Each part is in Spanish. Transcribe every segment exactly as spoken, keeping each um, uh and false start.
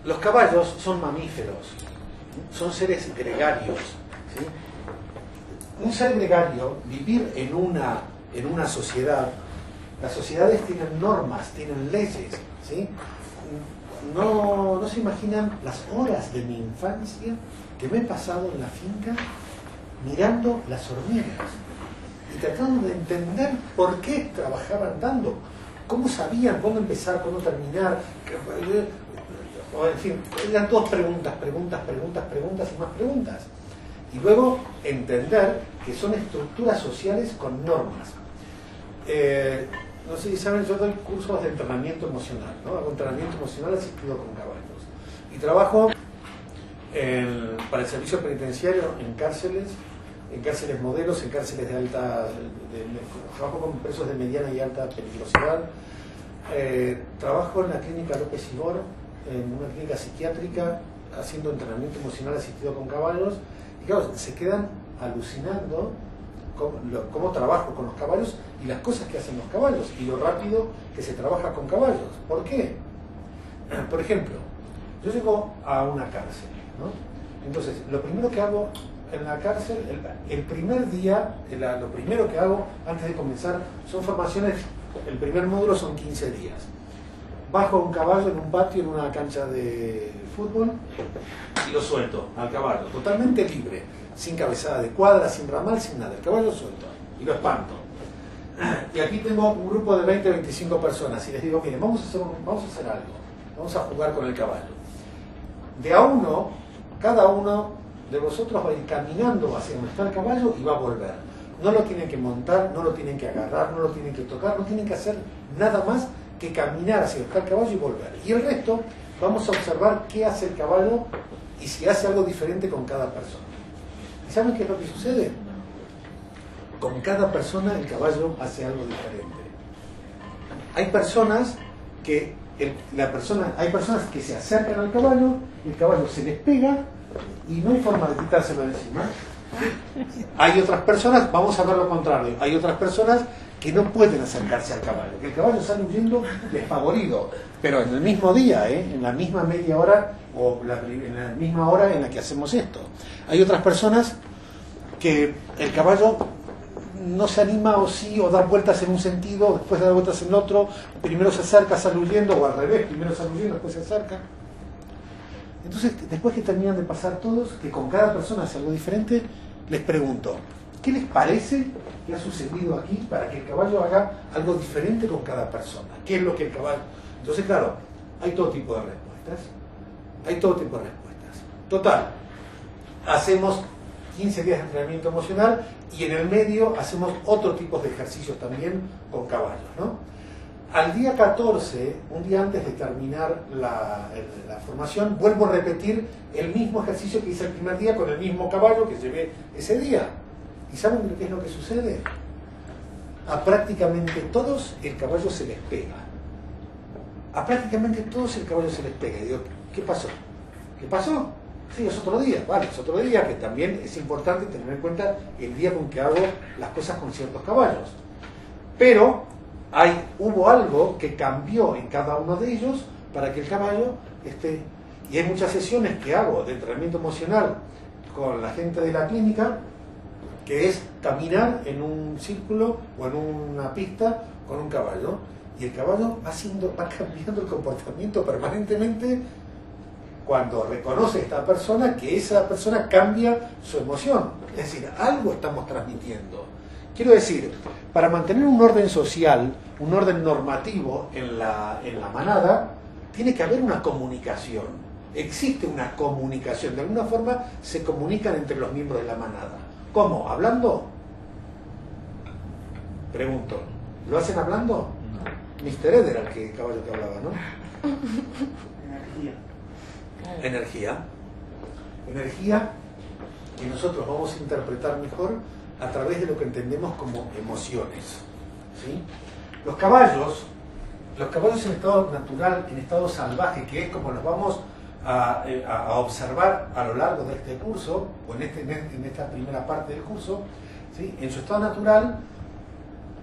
Los caballos son mamíferos, son seres gregarios, ¿sí? Un ser gregario, vivir en una, en una sociedad, las sociedades tienen normas, tienen leyes, ¿sí? No, no se imaginan las horas de mi infancia que me he pasado en la finca mirando las hormigas y tratando de entender por qué trabajaban tanto, cómo sabían cuándo empezar, cuándo terminar. En fin, eran todas preguntas, preguntas, preguntas, preguntas y más preguntas. Y luego entender que son estructuras sociales con normas. Eh, no sé si saben, yo doy cursos de entrenamiento emocional, ¿no? Hago entrenamiento emocional asistido con caballos. Y trabajo en, para el servicio penitenciario en cárceles, en cárceles modelos, en cárceles de alta... De, de, trabajo con presos de mediana y alta peligrosidad. Eh, trabajo en la clínica López Ibor, en una clínica psiquiátrica, haciendo entrenamiento emocional asistido con caballos. Y claro, se quedan alucinando cómo, lo, cómo trabajo con los caballos y las cosas que hacen los caballos y lo rápido que se trabaja con caballos. ¿Por qué? Por ejemplo, yo llego a una cárcel, ¿no? Entonces, lo primero que hago en la cárcel, el, el primer día, el, lo primero que hago antes de comenzar son formaciones. El primer módulo son quince días. Bajo un caballo en un patio, en una cancha de fútbol, y lo suelto al caballo, totalmente libre, sin cabezada de cuadra, sin ramal, sin nada. El caballo suelto y lo espanto. Y aquí tengo un grupo de veinte a veinticinco personas y les digo, miren, vamos a hacer, un, vamos a hacer algo, vamos a jugar con el caballo. De a uno, cada uno de vosotros va a ir caminando hacia donde está el caballo y va a volver. No lo tienen que montar, no lo tienen que agarrar, no lo tienen que tocar, no tienen que hacer nada más que caminar hacia donde está el caballo y volver. Y el resto vamos a observar qué hace el caballo y si hace algo diferente con cada persona. ¿Y saben qué es lo que sucede? Con cada persona el caballo hace algo diferente. Hay personas que el, la persona, hay personas que se acercan al caballo, el caballo se les pega y no hay forma de quitárselo de encima. Hay otras personas, vamos a ver lo contrario, hay otras personas que no pueden acercarse al caballo, que el caballo sale huyendo despavorido, pero en el mismo día, ¿eh? En la misma media hora o la, en la misma hora en la que hacemos esto. Hay otras personas que el caballo no se anima o sí, o da vueltas en un sentido, después da vueltas en otro, primero se acerca, sale huyendo, o al revés, primero sale huyendo, después se acerca. Entonces, después que terminan de pasar todos, que con cada persona hace algo diferente, les pregunto, ¿qué les parece que ha sucedido aquí para que el caballo haga algo diferente con cada persona? ¿Qué es lo que el caballo...? Entonces, claro, hay todo tipo de respuestas. Hay todo tipo de respuestas. Total, hacemos quince días de entrenamiento emocional y en el medio hacemos otro tipo de ejercicios también con caballos, ¿no? Al día catorce, un día antes de terminar la, la formación, vuelvo a repetir el mismo ejercicio que hice el primer día con el mismo caballo que llevé ese día. ¿Y saben qué es lo que sucede? A prácticamente todos el caballo se les pega. A prácticamente todos el caballo se les pega. Y digo, ¿qué pasó? ¿Qué pasó? Sí, es otro día, vale, es otro día que también es importante tener en cuenta el día con que hago las cosas con ciertos caballos. Pero hay, hubo algo que cambió en cada uno de ellos para que el caballo esté... Y hay muchas sesiones que hago de entrenamiento emocional con la gente de la clínica, que es caminar en un círculo o en una pista con un caballo, y el caballo va, haciendo, va cambiando el comportamiento permanentemente cuando reconoce a esta persona que esa persona cambia su emoción. Es decir, algo estamos transmitiendo. Quiero decir, para mantener un orden social, un orden normativo en la, en la manada, tiene que haber una comunicación. Existe una comunicación. De alguna forma se comunican entre los miembros de la manada. ¿Cómo? ¿Hablando? Pregunto. ¿Lo hacen hablando? No. mister Ed era el que, caballo que hablaba, ¿no? Energía. Energía. Energía que nosotros vamos a interpretar mejor a través de lo que entendemos como emociones, ¿sí? Los caballos, los caballos en estado natural, en estado salvaje, que es como los vamos a, a, a observar a lo largo de este curso, o en, este, en esta primera parte del curso, ¿sí? En su estado natural,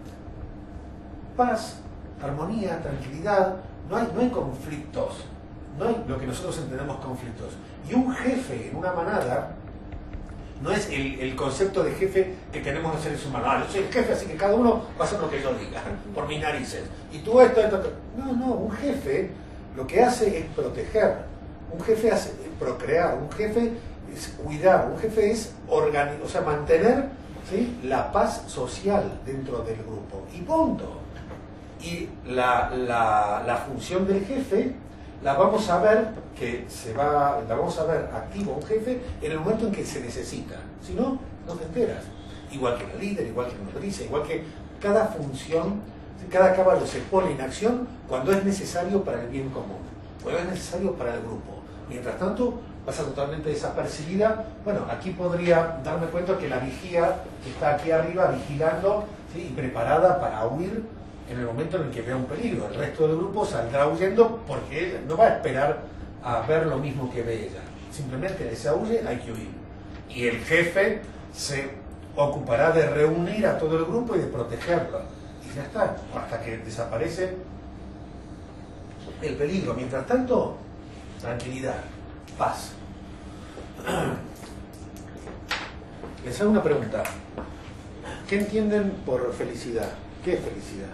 paz, armonía, tranquilidad, no hay, no hay conflictos, no hay lo que nosotros entendemos conflictos. Y un jefe en una manada no es el, el concepto de jefe que tenemos los seres humanos. Ah, yo soy el jefe, así que cada uno va a hacer lo que yo diga, por mis narices. Y tú esto, esto, esto. No, no, un jefe lo que hace es proteger. Un jefe hace procrear, un jefe es cuidar, un jefe es organizar, o sea, mantener, ¿sí?, la paz social dentro del grupo. Y punto. Y la, la, la función del jefe la vamos a ver que se va, la vamos a ver activo un jefe en el momento en que se necesita. Si no, no te enteras. Igual que el líder, igual que el nodriza, igual que cada función, cada caballo se pone en acción cuando es necesario para el bien común, cuando es necesario para el grupo. Mientras tanto, pasa totalmente desapercibida. Bueno, aquí podría darme cuenta que la vigía está aquí arriba vigilando, ¿sí?, y preparada para huir en el momento en el que vea un peligro. El resto del grupo saldrá huyendo porque ella no va a esperar a ver lo mismo que ve ella. Simplemente se huye, hay que huir. Y el jefe se ocupará de reunir a todo el grupo y de protegerlo. Y ya está, hasta que desaparece el peligro. Mientras tanto, tranquilidad, paz. Les hago una pregunta. ¿Qué entienden por felicidad? ¿Qué es felicidad?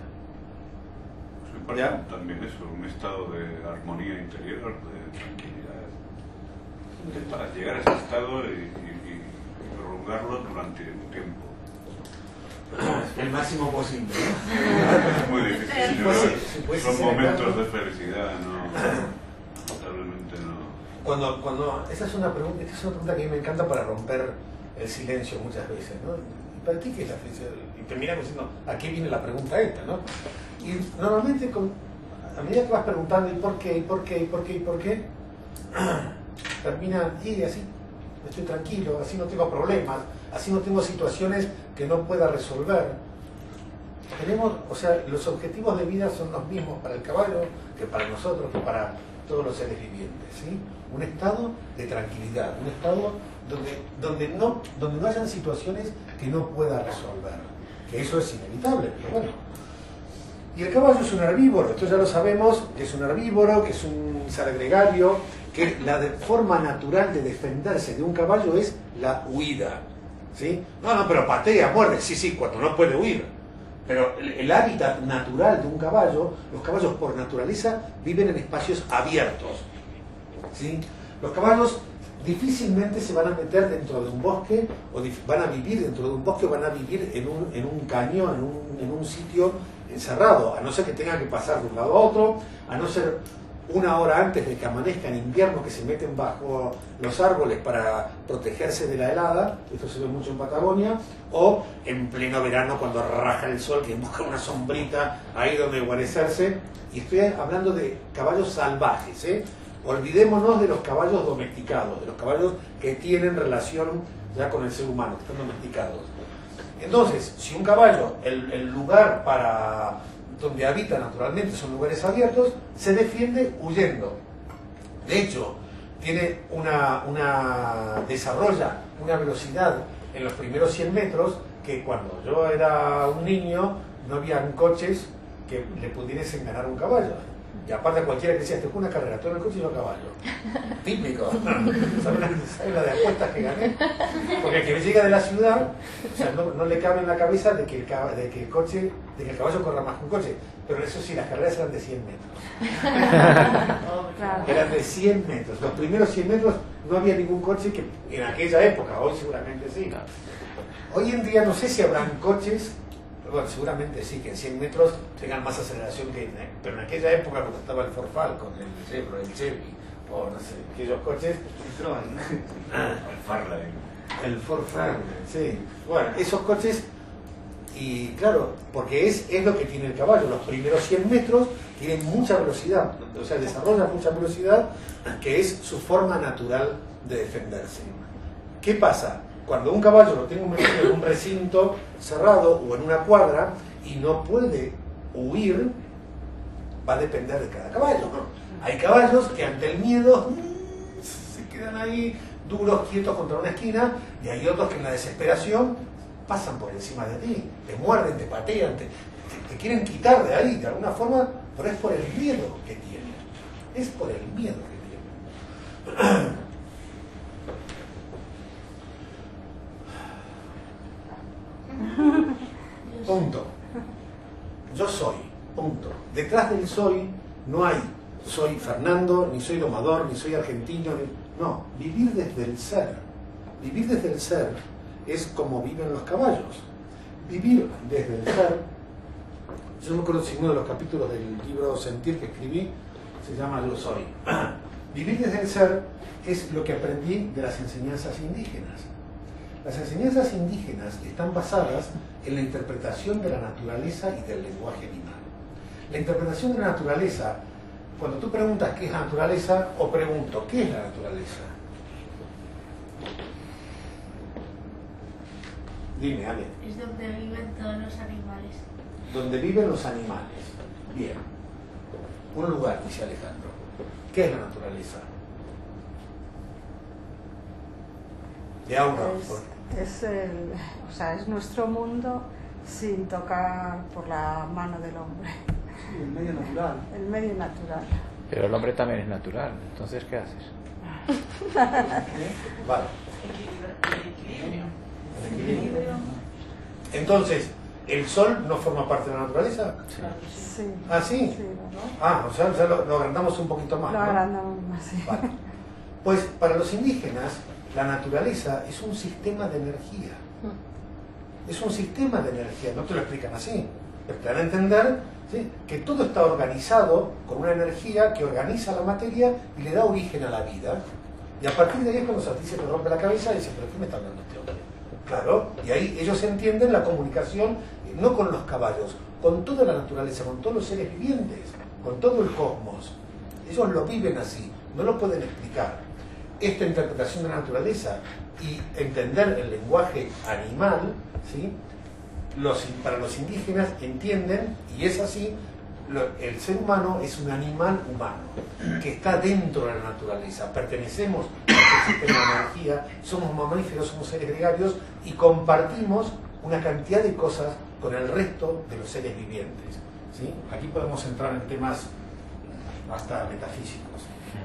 ¿Ya? También eso, un estado de armonía interior, de tranquilidad. Para llegar a ese estado y, y, y prolongarlo durante un tiempo. El máximo posible. Es muy difícil. ¿no? Pues, pues, Son sí, momentos sí, de felicidad, no. Totalmente no. Cuando, cuando, esa es una pregunta, esta es una pregunta que a mí me encanta para romper el silencio muchas veces, ¿no? ¿Y para ti qué es la felicidad? Y terminamos diciendo, ¿a qué viene la pregunta esta, no? Y normalmente, con, a medida que vas preguntando, ¿y por qué? ¿Y por qué? ¿Y por qué? ¿Y por qué? Termina, y así estoy tranquilo, así no tengo problemas, así no tengo situaciones que no pueda resolver. Tenemos, o sea, los objetivos de vida son los mismos para el caballo que para nosotros, que para todos los seres vivientes, ¿sí? Un estado de tranquilidad, un estado donde, donde, no, donde no hayan situaciones que no pueda resolver, que eso es inevitable, pero bueno. Y el caballo es un herbívoro, esto ya lo sabemos, que es un herbívoro, que es un ser gregario, que la de forma natural de defenderse de un caballo es la huida, ¿sí? No, no, pero patea, muerde, sí, sí, cuando no puede huir. Pero el, el hábitat natural de un caballo, los caballos por naturaleza viven en espacios abiertos, ¿sí? Los caballos difícilmente se van a meter dentro de un bosque, o van a vivir dentro de un bosque, o van a vivir en un, en un cañón, en un, en un sitio encerrado, a no ser que tengan que pasar de un lado a otro, a no ser una hora antes de que amanezca en invierno, que se meten bajo los árboles para protegerse de la helada, esto se ve mucho en Patagonia, o en pleno verano cuando raja el sol, que busca una sombrita ahí donde guarecerse. Y estoy hablando de caballos salvajes, ¿eh? Olvidémonos de los caballos domesticados, de los caballos que tienen relación ya con el ser humano, que están domesticados. Entonces, si un caballo, el, el lugar para donde habita naturalmente son lugares abiertos, se defiende huyendo. De hecho, tiene una, una desarrolla una velocidad en los primeros cien metros que cuando yo era un niño no habían coches que le pudiesen ganar un caballo. Y aparte cualquiera que decía, te fue una carrera, todo el coche y yo a caballo. Típico. ¿Sabes la, ¿sabes la de apuestas que gané? Porque el que llega de la ciudad, o sea, no, no le cabe en la cabeza de que, el, de que el coche, de que el caballo corra más que un coche. Pero eso sí, las carreras eran de cien metros. Eran de cien metros. Los primeros cien metros no había ningún coche que en aquella época, hoy seguramente sí. Hoy en día no sé si habrán coches. Bueno, seguramente sí, que en cien metros tengan más aceleración que en, pero en aquella época cuando estaba el Ford Falcon, el Chevrolet, el Chevy, o no sé, aquellos coches, ah, el Farley, el Ford Falcon, sí, bueno, esos coches, y claro, porque es, es lo que tiene el caballo, los primeros cien metros tienen mucha velocidad, o sea, desarrollan mucha velocidad, que es su forma natural de defenderse. ¿Qué pasa? Cuando un caballo lo tengo metido en un recinto cerrado o en una cuadra y no puede huir, va a depender de cada caballo, ¿no? Hay caballos que ante el miedo se quedan ahí duros, quietos contra una esquina, y hay otros que en la desesperación pasan por encima de ti, te muerden, te patean, te, te, te quieren quitar de ahí de alguna forma, pero es por el miedo que tienen. es por el miedo que tienen. Punto. Yo soy, punto. Detrás del soy no hay soy Fernando, ni soy domador, ni soy argentino, ni... no, vivir desde el ser. Vivir desde el ser es como viven los caballos. Vivir desde el ser, yo me acuerdo si uno de los capítulos del libro Sentir que escribí se llama Yo soy. Vivir desde el ser es lo que aprendí de las enseñanzas indígenas. Las enseñanzas indígenas están basadas en la interpretación de la naturaleza y del lenguaje animal. La interpretación de la naturaleza, cuando tú preguntas qué es la naturaleza, o pregunto, ¿qué es la naturaleza? Dime, Ale. Es donde viven todos los animales. Donde viven los animales. Bien. Un lugar, dice Alejandro. ¿Qué es la naturaleza? De Aura. Es, es, el, o sea, es nuestro mundo sin tocar por la mano del hombre. Sí, el medio natural. El medio natural. Pero el hombre también es natural, entonces ¿qué haces? Vale. El equilibrio. Entonces, ¿el sol no forma parte de la naturaleza? Sí. ¿Ah, sí? Sí, ¿no? Ah, o sea, ya lo, lo agrandamos un poquito más, Lo ¿no? agrandamos más, sí. Vale. Pues para los indígenas, la naturaleza es un sistema de energía. Es un sistema de energía, no te lo explican así. Pero te dan a entender, ¿sí?, que todo está organizado con una energía que organiza la materia y le da origen a la vida. Y a partir de ahí es cuando Sati se te rompe la cabeza y dice, ¿pero qué me está hablando este hombre? Claro, y ahí ellos entienden la comunicación no con los caballos, con toda la naturaleza, con todos los seres vivientes, con todo el cosmos. Ellos lo viven así, no lo pueden explicar. Esta interpretación de la naturaleza y entender el lenguaje animal, ¿sí?, los, para los indígenas entienden, y es así, lo, el ser humano es un animal humano, que está dentro de la naturaleza, pertenecemos a este sistema de energía, somos mamíferos, somos seres gregarios, y compartimos una cantidad de cosas con el resto de los seres vivientes, ¿sí? Aquí podemos entrar en temas hasta metafísicos.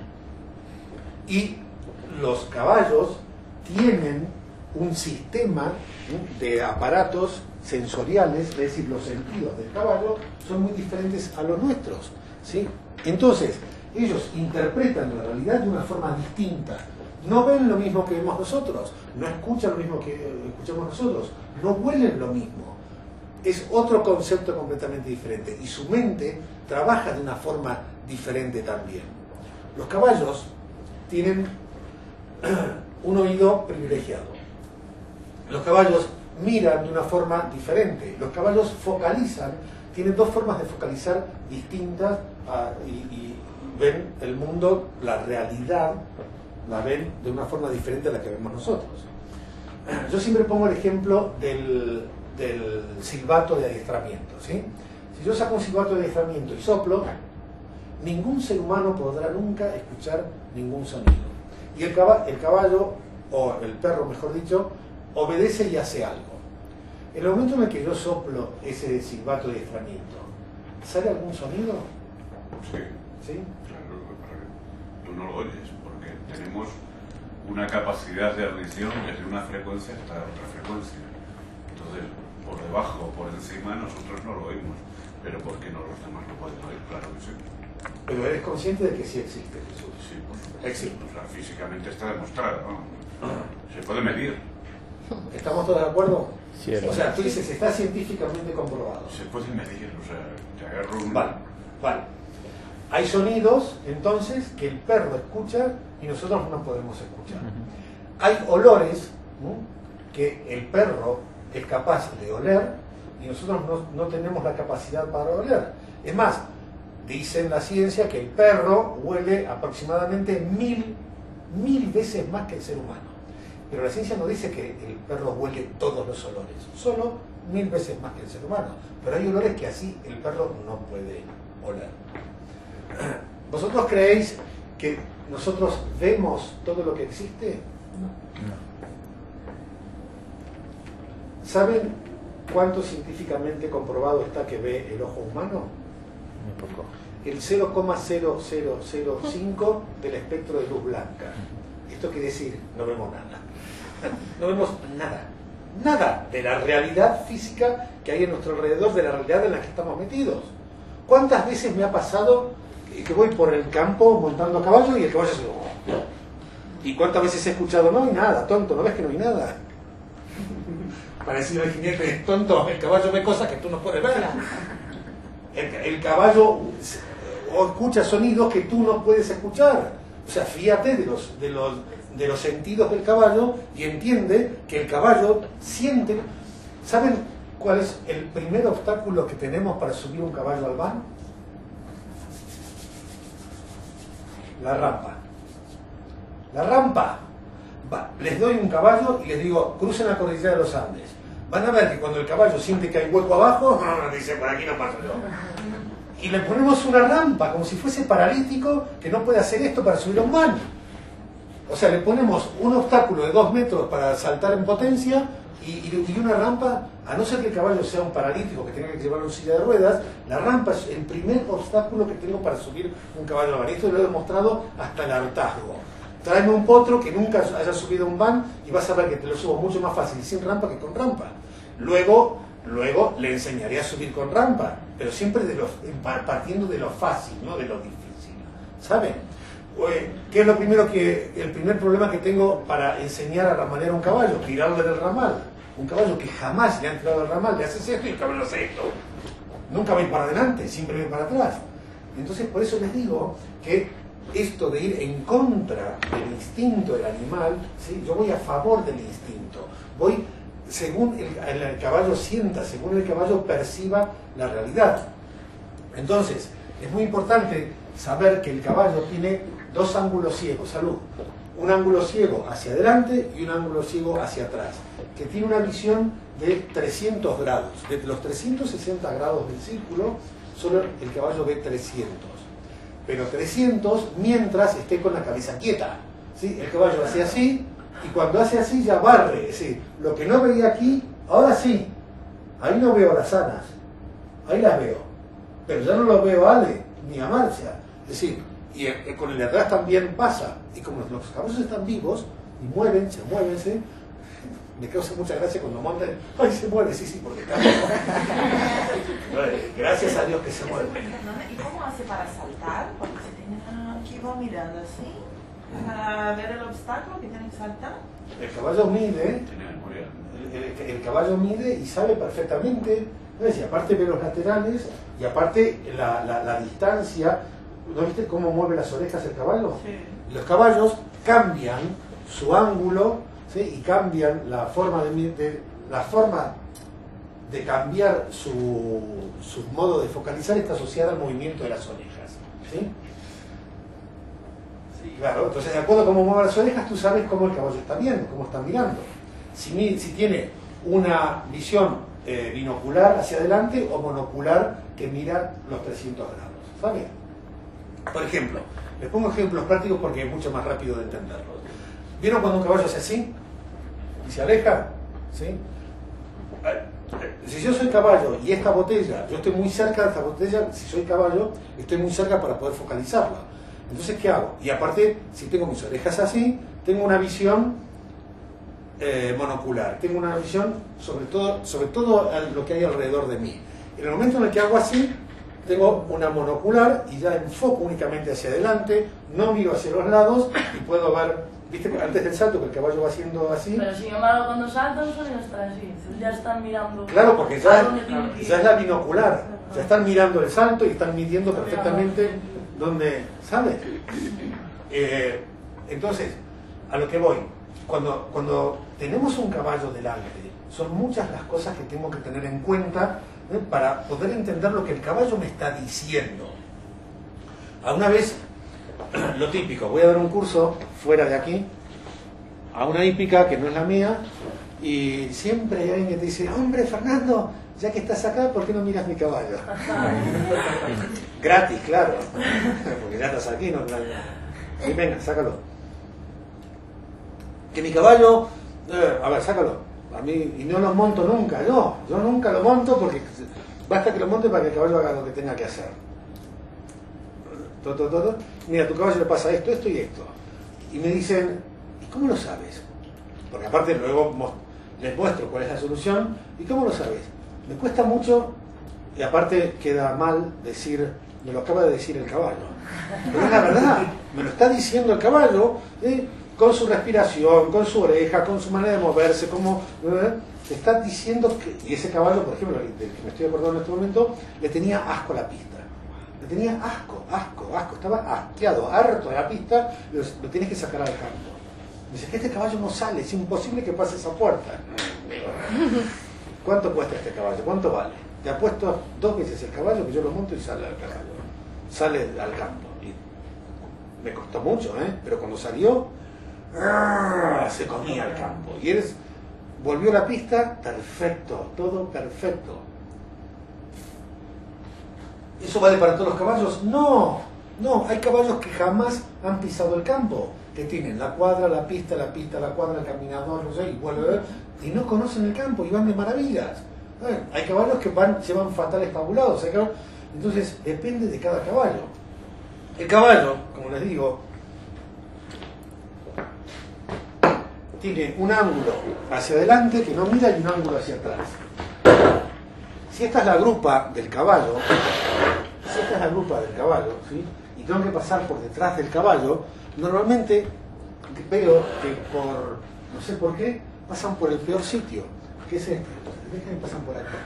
Y los caballos tienen un sistema de aparatos sensoriales, es decir, los sentidos del caballo son muy diferentes a los nuestros, ¿sí? Entonces, ellos interpretan la realidad de una forma distinta. No ven lo mismo que vemos nosotros, no escuchan lo mismo que escuchamos nosotros, no huelen lo mismo. Es otro concepto completamente diferente y su mente trabaja de una forma diferente también. Los caballos tienen un oído privilegiado. Los caballos miran de una forma diferente. Los caballos focalizan, tienen dos formas de focalizar distintas uh, y, y ven el mundo, la realidad, la ven de una forma diferente a la que vemos nosotros. Yo siempre pongo el ejemplo del, del silbato de adiestramiento, ¿sí? Si yo saco un silbato de adiestramiento y soplo, ningún ser humano podrá nunca escuchar ningún sonido. Y el caballo, el caballo, o el perro mejor dicho, obedece y hace algo. En el momento en el que yo soplo ese silbato de adiestramiento, ¿sale algún sonido? Sí. ¿Sí? Claro, tú no lo oyes, porque tenemos una capacidad de audición desde una frecuencia hasta otra frecuencia. Entonces, por debajo o por encima nosotros no lo oímos, pero porque no los demás lo pueden oír, claro que sí. Pero eres consciente de que sí existe Jesús. Sí, por supuesto. Existe. O sea, físicamente está demostrado, ¿no? Se puede medir. ¿Estamos todos de acuerdo? Sí, o sea, tú dices, está científicamente comprobado. Se puede medir, o sea, te agarro un... Vale, vale. Hay sonidos, entonces, que el perro escucha y nosotros no podemos escuchar. Hay olores, ¿no?, que el perro es capaz de oler y nosotros no, no tenemos la capacidad para oler. Es más, dice en la ciencia que el perro huele aproximadamente mil, mil veces más que el ser humano. Pero la ciencia no dice que el perro huele todos los olores, solo mil veces más que el ser humano. Pero hay olores que así el perro no puede oler. ¿Vosotros creéis que nosotros vemos todo lo que existe? No. ¿Saben cuánto científicamente comprobado está que ve el ojo humano? Muy poco. el cero coma cero cero cero cinco del espectro de luz blanca. Esto quiere decir, no vemos nada. No vemos nada. Nada de la realidad física que hay en nuestro alrededor, de la realidad en la que estamos metidos. ¿Cuántas veces me ha pasado que voy por el campo montando a caballo y el caballo se... ¿Y cuántas veces he escuchado, no hay nada, tonto, no ves que no hay nada? Para decirle al jinete, tonto, el caballo ve cosas que tú no puedes ver. El, el caballo o escucha sonidos que tú no puedes escuchar. O sea, fíjate de los, de los, de los sentidos del caballo y entiende que el caballo siente... ¿Saben cuál es el primer obstáculo que tenemos para subir un caballo al van? La rampa. La rampa. Va, les doy un caballo y les digo, crucen la cordillera de los Andes. Van a ver que cuando el caballo siente que hay hueco abajo, dice, por aquí no paso yo. Y le ponemos una rampa, como si fuese paralítico, que no puede hacer esto para subir a un van. O sea, le ponemos un obstáculo de dos metros para saltar en potencia y, y, y una rampa, a no ser que el caballo sea un paralítico que tenga que llevarlo en silla de ruedas, la rampa es el primer obstáculo que tengo para subir un caballo al van. Esto lo he demostrado hasta el hartazgo. Tráeme un potro que nunca haya subido un van y vas a ver que te lo subo mucho más fácil sin rampa que con rampa. Luego, luego le enseñaré a subir con rampa, pero siempre de lo, partiendo de lo fácil, no de lo difícil. ¿Saben? ¿Qué es lo primero que, el primer problema que tengo para enseñar a ramanear a un caballo? Tirarle del ramal. Un caballo que jamás le han tirado del ramal, le haces esto y el caballo hace esto. Nunca va a ir para adelante, siempre va a ir para atrás. Entonces, por eso les digo que esto de ir en contra del instinto del animal, ¿sí? Yo voy a favor del instinto. Voy según el, el caballo sienta, según el caballo perciba la realidad. Entonces, es muy importante saber que el caballo tiene dos ángulos ciegos, salud. Un ángulo ciego hacia adelante y un ángulo ciego hacia atrás, que tiene una visión de trescientos grados. De los trescientos sesenta grados del círculo, solo el caballo ve trescientos. Pero trescientos mientras esté con la cabeza quieta. ¿Sí? El caballo hace así, y cuando hace así ya barre. ¿Sí? Lo que no veía aquí, ahora sí. Ahí no veo las anas, ahí las veo. Pero ya no lo veo a Ale, ni a Marcia. Es decir, y el, con el de atrás también pasa. Y como los caballos están vivos, y mueven, se mueven, ¿sí? Me causa mucha gracia cuando montan, ¡ay, se mueve! Sí, sí, porque cambia. Gracias a Dios que se mueve. ¿Y cómo hace para saltar? Porque se tiene que va mirando así, para ver el obstáculo que tiene que saltar. El caballo mide, el, el, el caballo mide y sabe perfectamente, ¿ves? Y aparte ve los laterales, y aparte la, la, la distancia. ¿No viste cómo mueve las orejas el caballo? Sí. Los caballos cambian su ángulo, ¿sí? Y cambian la forma de, de, la forma de cambiar su, su modo de focalizar está asociada al movimiento de las orejas. ¿Sí? Sí. Claro, entonces de acuerdo a cómo mueve las orejas, tú sabes cómo el caballo está viendo, cómo está mirando. Si, si tiene una visión eh, binocular hacia adelante o monocular que mira los trescientos grados. ¿Está bien? Por ejemplo, les pongo ejemplos prácticos porque es mucho más rápido de entenderlos. ¿Vieron cuando un caballo hace así? Y se aleja, ¿sí? Si yo soy caballo y esta botella, yo estoy muy cerca de esta botella, si soy caballo, estoy muy cerca para poder focalizarla. Entonces, ¿qué hago? Y aparte, si tengo mis orejas así, tengo una visión eh, monocular, tengo una visión sobre todo, sobre todo lo que hay alrededor de mí. En el momento en el que hago así, tengo una monocular y ya enfoco únicamente hacia adelante, no miro hacia los lados y puedo ver, viste, antes del salto que el caballo va haciendo así. Pero sin embargo cuando saltan son están así, ya están mirando. Claro, porque ya, ya es la binocular, ya están mirando el salto y están midiendo perfectamente dónde, ¿sabes? Eh, entonces, a lo que voy, cuando, cuando tenemos un caballo delante, son muchas las cosas que tengo que tener en cuenta para poder entender lo que el caballo me está diciendo. A una vez, lo típico, voy a dar un curso fuera de aquí, a una hípica que no es la mía, y siempre hay alguien que te dice, hombre, Fernando, ya que estás acá, ¿por qué no miras mi caballo? Gratis, claro, porque ya estás aquí, no, claro. Sí, venga, sácalo. Que mi caballo, eh, a ver, sácalo. A mí, y no lo monto nunca, no, yo nunca lo monto porque basta que lo monte para que el caballo haga lo que tenga que hacer. todo, todo, todo. Mira, a tu caballo le pasa esto, esto y esto. Y me dicen, ¿y cómo lo sabes? Porque aparte luego les muestro cuál es la solución. ¿Y cómo lo sabes? Me cuesta mucho, y aparte queda mal decir, me lo acaba de decir el caballo. Pero es la verdad, me lo está diciendo el caballo, ¿eh? Con su respiración, con su oreja, con su manera de moverse, como ¿eh? Te está diciendo que, y ese caballo, por ejemplo, del que me estoy acordando en este momento, le tenía asco a la pista. Le tenía asco, asco, asco, estaba asqueado, harto de la pista, lo, lo tienes que sacar al campo. Dice que este caballo no sale, es imposible que pase esa puerta. ¿Cuánto cuesta este caballo? ¿Cuánto vale? Te apuesto dos veces el caballo que yo lo monto y sale al caballo. Sale al campo. Y me costó mucho, ¿eh? Pero cuando salió, se comía el campo. Y él volvió a la pista, perfecto, todo perfecto. ¿Eso vale para todos los caballos? No, no, hay caballos que jamás han pisado el campo, que tienen la cuadra, la pista, la pista, la cuadra, el caminador, no sé, y vuelve, y no conocen el campo y van de maravillas. ¿Eh? Hay caballos que van, llevan fatales tabulados, ¿eh? Entonces depende de cada caballo. El caballo, como les digo, tiene un ángulo hacia adelante que no mira y un ángulo hacia atrás. Si esta es la grupa del caballo, si esta es la grupa del caballo, ¿sí? Y tengo que pasar por detrás del caballo, normalmente veo que por, no sé por qué, pasan por el peor sitio, que es este. Déjenme pasan por aquí.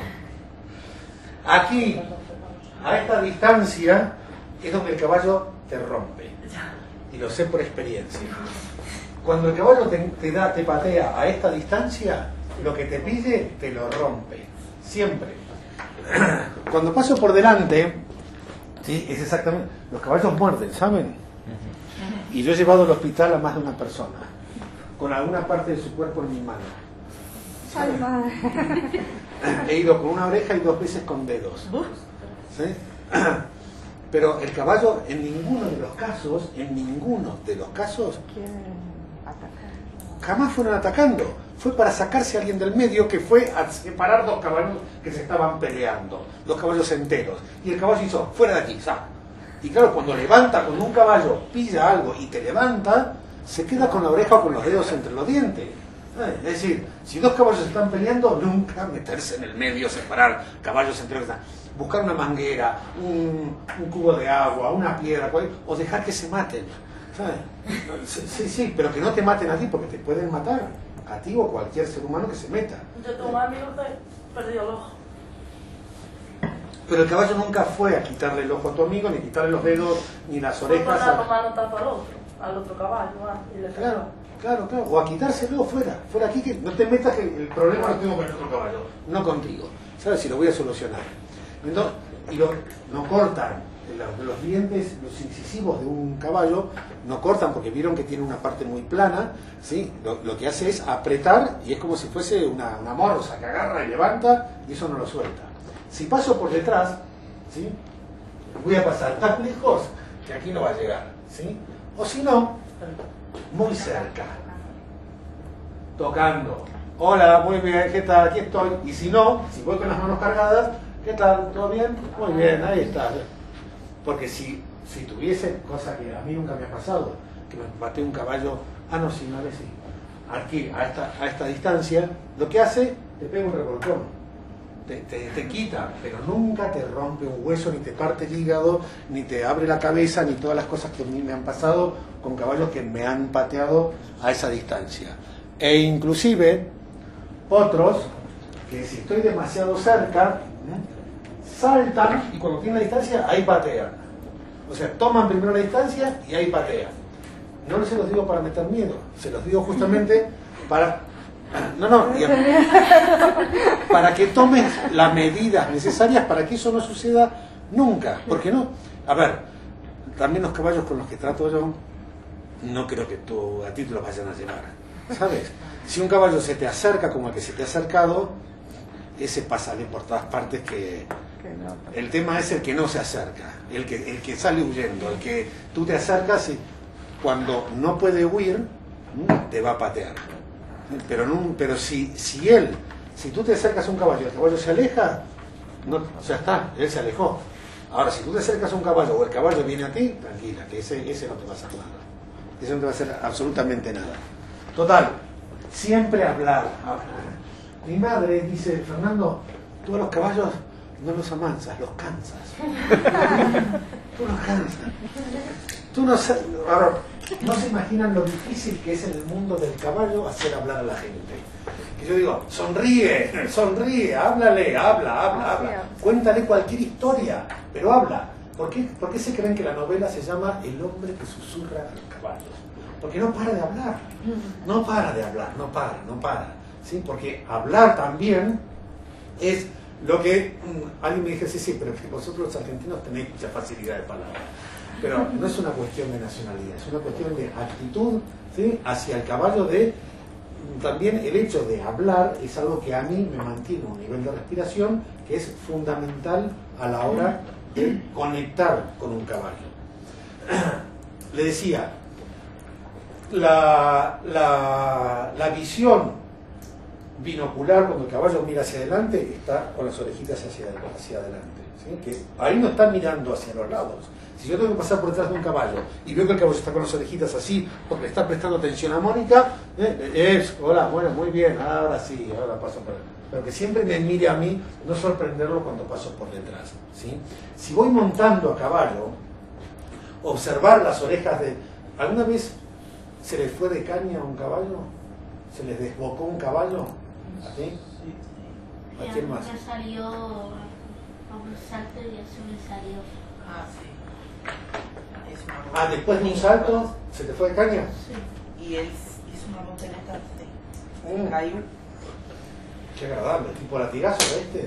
Aquí, a esta distancia, es donde el caballo te rompe. Y lo sé por experiencia. Cuando el caballo te, te, da, te patea a esta distancia, lo que te pide, te lo rompe. Siempre. Cuando paso por delante, ¿sí? Es exactamente... Los caballos muerden, ¿saben? Y yo he llevado al hospital a más de una persona, con alguna parte de su cuerpo en mi mano. He ido con una oreja y dos veces con dedos. ¿Sí? Pero el caballo, en ninguno de los casos, en ninguno de los casos, jamás fueron atacando. Fue para sacarse a alguien del medio, que fue a separar dos caballos que se estaban peleando, dos caballos enteros. Y el caballo hizo, fuera de aquí, ¡sac! Y claro, cuando levanta, cuando un caballo pilla algo y te levanta, se queda con la oreja o con los dedos entre los dientes. Es decir, si dos caballos están peleando, nunca meterse en el medio, separar caballos enteros. Buscar una manguera, un, un cubo de agua, una piedra, o dejar que se maten. ¿Sabes? Sí, sí, pero que no te maten a ti, porque te pueden matar a ti o cualquier ser humano que se meta. Yo tengo un amigo que perdió el ojo. Pero el caballo nunca fue a quitarle el ojo a tu amigo, ni quitarle los dedos, ni las orejas. Fue para tomar nota para el otro, al otro caballo. ¿Ah? Y le claro, claro, claro. O a quitárselo fuera, fuera aquí, que no te metas, que el problema lo tengo con el otro caballo, no contigo. ¿Sabes? Si lo voy a solucionar. Entonces, y lo, no cortan los, los dientes, los incisivos de un caballo, no cortan porque vieron que tiene una parte muy plana, ¿sí? Lo, lo que hace es apretar y es como si fuese una, una morsa que agarra y levanta y eso no lo suelta. Si paso por detrás, ¿sí? Voy a pasar tan lejos que aquí no va a llegar, ¿sí? O si no, muy cerca, tocando. Hola, muy bien, ¿qué tal? Aquí estoy. Y si no, si voy con las manos cargadas, ¿qué tal? ¿Todo bien? Muy bien, ahí está. Porque si, si tuviese, cosa que a mí nunca me ha pasado, que me pateé un caballo, ah no, sí, una vez sí, aquí, a esta, a esta distancia, lo que hace, te pega un revolcón. Te, te, te quita, pero nunca te rompe un hueso, ni te parte el hígado, ni te abre la cabeza, ni todas las cosas que a mí me han pasado con caballos que me han pateado a esa distancia. E inclusive, otros, que si estoy demasiado cerca, saltan y cuando tienen la distancia, ahí patean. O sea, toman primero la distancia y ahí patean. No se los digo para meter miedo, se los digo justamente para... No, no, para que tomes las medidas necesarias para que eso no suceda nunca. Porque no, a ver, también los caballos con los que trato yo, no creo que tú, a ti te los vayan a llevar, ¿sabes? Si un caballo se te acerca como el que se te ha acercado, ese pásale por todas partes que... El tema es el que no se acerca, el que, el que sale huyendo, el que tú te acercas y cuando no puede huir, te va a patear. Pero, no, pero si, si él, si tú te acercas a un caballo y el caballo se aleja, no, ya está, él se alejó. Ahora, si tú te acercas a un caballo o el caballo viene a ti, tranquila, que ese, ese no te va a hacer nada. Ese no te va a hacer absolutamente nada. Total, siempre hablar, hablar. Mi madre dice, Fernando, tú a los caballos no los amansas, los cansas. Tú los cansas. Tú no, ahora, no se imaginan lo difícil que es en el mundo del caballo hacer hablar a la gente. Que yo digo, sonríe, sonríe, háblale, habla, habla, habla. Cuéntale cualquier historia, pero habla. ¿Por qué, ¿Por qué se creen que la novela se llama El hombre que susurra a los caballos? Porque no para de hablar. No para de hablar, no para, no para. ¿Sí? Porque hablar también es lo que mmm, alguien me dice, sí, sí, pero que vosotros los argentinos tenéis mucha facilidad de palabra. Pero no es una cuestión de nacionalidad, es una cuestión de actitud, ¿sí? Hacia el caballo. De también el hecho de hablar es algo que a mí me mantiene un nivel de respiración que es fundamental a la hora de conectar con un caballo. Le decía, la, la, la visión binocular cuando el caballo mira hacia adelante está con las orejitas hacia, hacia adelante, ¿sí? Que ahí no está mirando hacia los lados. Si yo tengo que pasar por detrás de un caballo y veo que el caballo está con las orejitas así porque le está prestando atención a Mónica, eh, es, hola, bueno, muy bien, ahora sí, ahora paso por él. Pero que siempre me mire a mí, no sorprenderlo cuando paso por detrás, ¿sí? Si voy montando a caballo, observar las orejas de... ¿Alguna vez se les fue de caña a un caballo? ¿Se les desbocó un caballo? ¿Así? ¿A quién más? Ya salió a un salto y eso me salió. Ah, sí. Es una Ah, después de un salto, ¿se te fue de caña? Sí. Y él hizo una montañita así. Mm. Cayó. Qué agradable, tipo latigazo, ¿viste?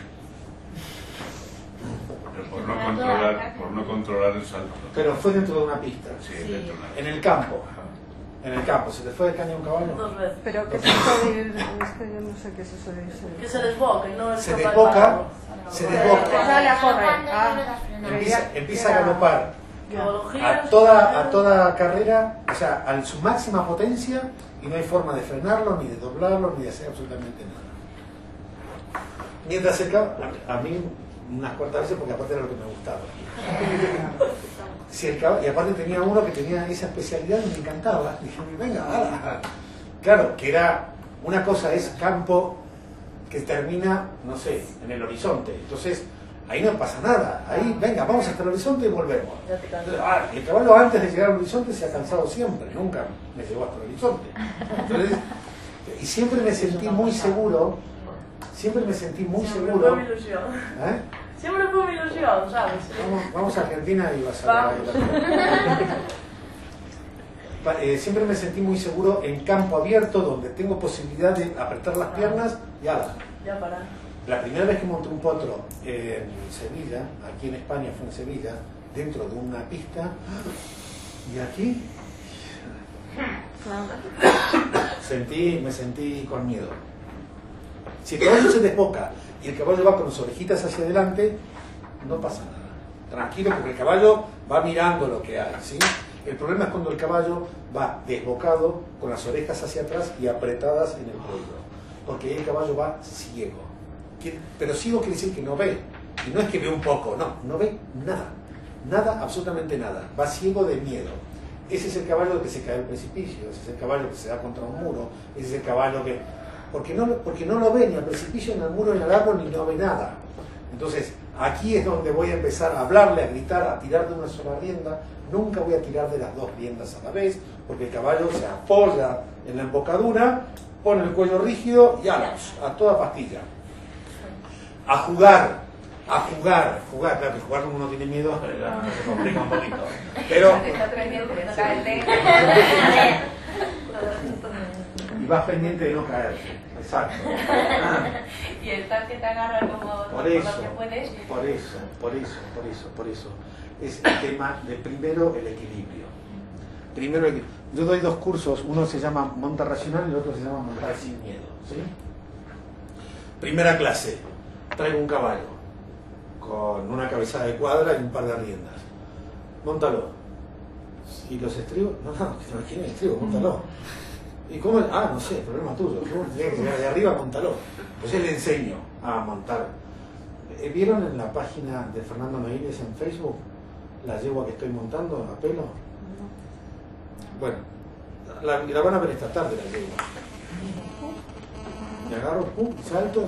Pero por no controlar, por no controlar el salto. Pero fue dentro de una pista, Sí, Sí. dentro de una- en el campo. En el campo, ¿se te fue de caña un caballo? Dos veces. Pero que se suele ir, es que yo no sé qué se suele decir. Que se desboca y no es Se capaz de desboca, pararlo. se No, desboca. Que sale a correr. Cuando Ah. no das freno. Empieza, empieza a galopar Biología, a toda, a toda carrera, o sea, a su máxima potencia, y no hay forma de frenarlo, ni de doblarlo, ni de hacer absolutamente nada. Mientras el caballo, a mí unas cuantas veces, porque aparte era lo que me gustaba. Si el caballo, y aparte tenía uno que tenía esa especialidad y me encantaba. Dije, venga, ala. Claro, que era, una cosa es campo que termina, no sé, en el horizonte. Entonces, ahí no pasa nada. Ahí, venga, vamos hasta el horizonte y volvemos. Ya te cansas. Entonces, ah, el caballo antes de llegar al horizonte se ha cansado siempre, nunca me llevó hasta el horizonte. Entonces, y siempre me sentí muy seguro, siempre me sentí muy Siempre seguro. fue mi ilusión. ¿Eh? Siempre fue mi ilusión, ¿sabes? Vamos, vamos a Argentina y vas a ver. Pa- eh, siempre me sentí muy seguro en campo abierto, donde tengo posibilidad de apretar las piernas y ala. Ya para. La primera vez que monté un potro en Sevilla, aquí en España fue en Sevilla, dentro de una pista, y aquí sentí, me sentí con miedo. Si el caballo se desboca y el caballo va con las orejitas hacia adelante, no pasa nada. Tranquilo, porque el caballo va mirando lo que hay, ¿sí? El problema es cuando el caballo va desbocado, con las orejas hacia atrás y apretadas en el cuello, porque ahí el caballo va ciego. Pero ciego quiere decir que no ve, y no es que ve un poco, no, no ve nada, nada, absolutamente nada, va ciego de miedo. Ese es el caballo que se cae al precipicio, ese es el caballo que se da contra un muro, ese es el caballo que... Porque no, porque no lo ve ni al precipicio, ni al muro, ni al árbol, ni no ve nada. Entonces, aquí es donde voy a empezar a hablarle, a gritar, a tirar de una sola rienda. Nunca voy a tirar de las dos riendas a la vez, porque el caballo se apoya en la embocadura, pone el cuello rígido y a, a toda pastilla. A jugar, a jugar, jugar, claro que jugar como uno tiene miedo, se complica un poquito. Pero... Y vas pendiente de no caerte, exacto. Y estar que te agarra como Por lo eso, que puedes. por eso, por eso, por eso, por eso. Es el tema de primero el equilibrio. Primero, el- yo doy dos cursos, uno se llama Monta Racional y el otro se llama Montar sin miedo, ¿sí? Primera clase, traigo un caballo con una cabezada de cuadra y un par de riendas. Móntalo. ¿Y los estribos? No, no, no quieren estribos, móntalo. ¿Y cómo? Ah, no sé, problema tuyo. ¿Cómo? De arriba, móntalo. Pues yo le enseño a montar Eh, ¿Vieron en la página de Fernando Noires en Facebook la yegua que estoy montando a pelo? Bueno, la, la van a ver esta tarde la yegua. Me agarro, pum, salto.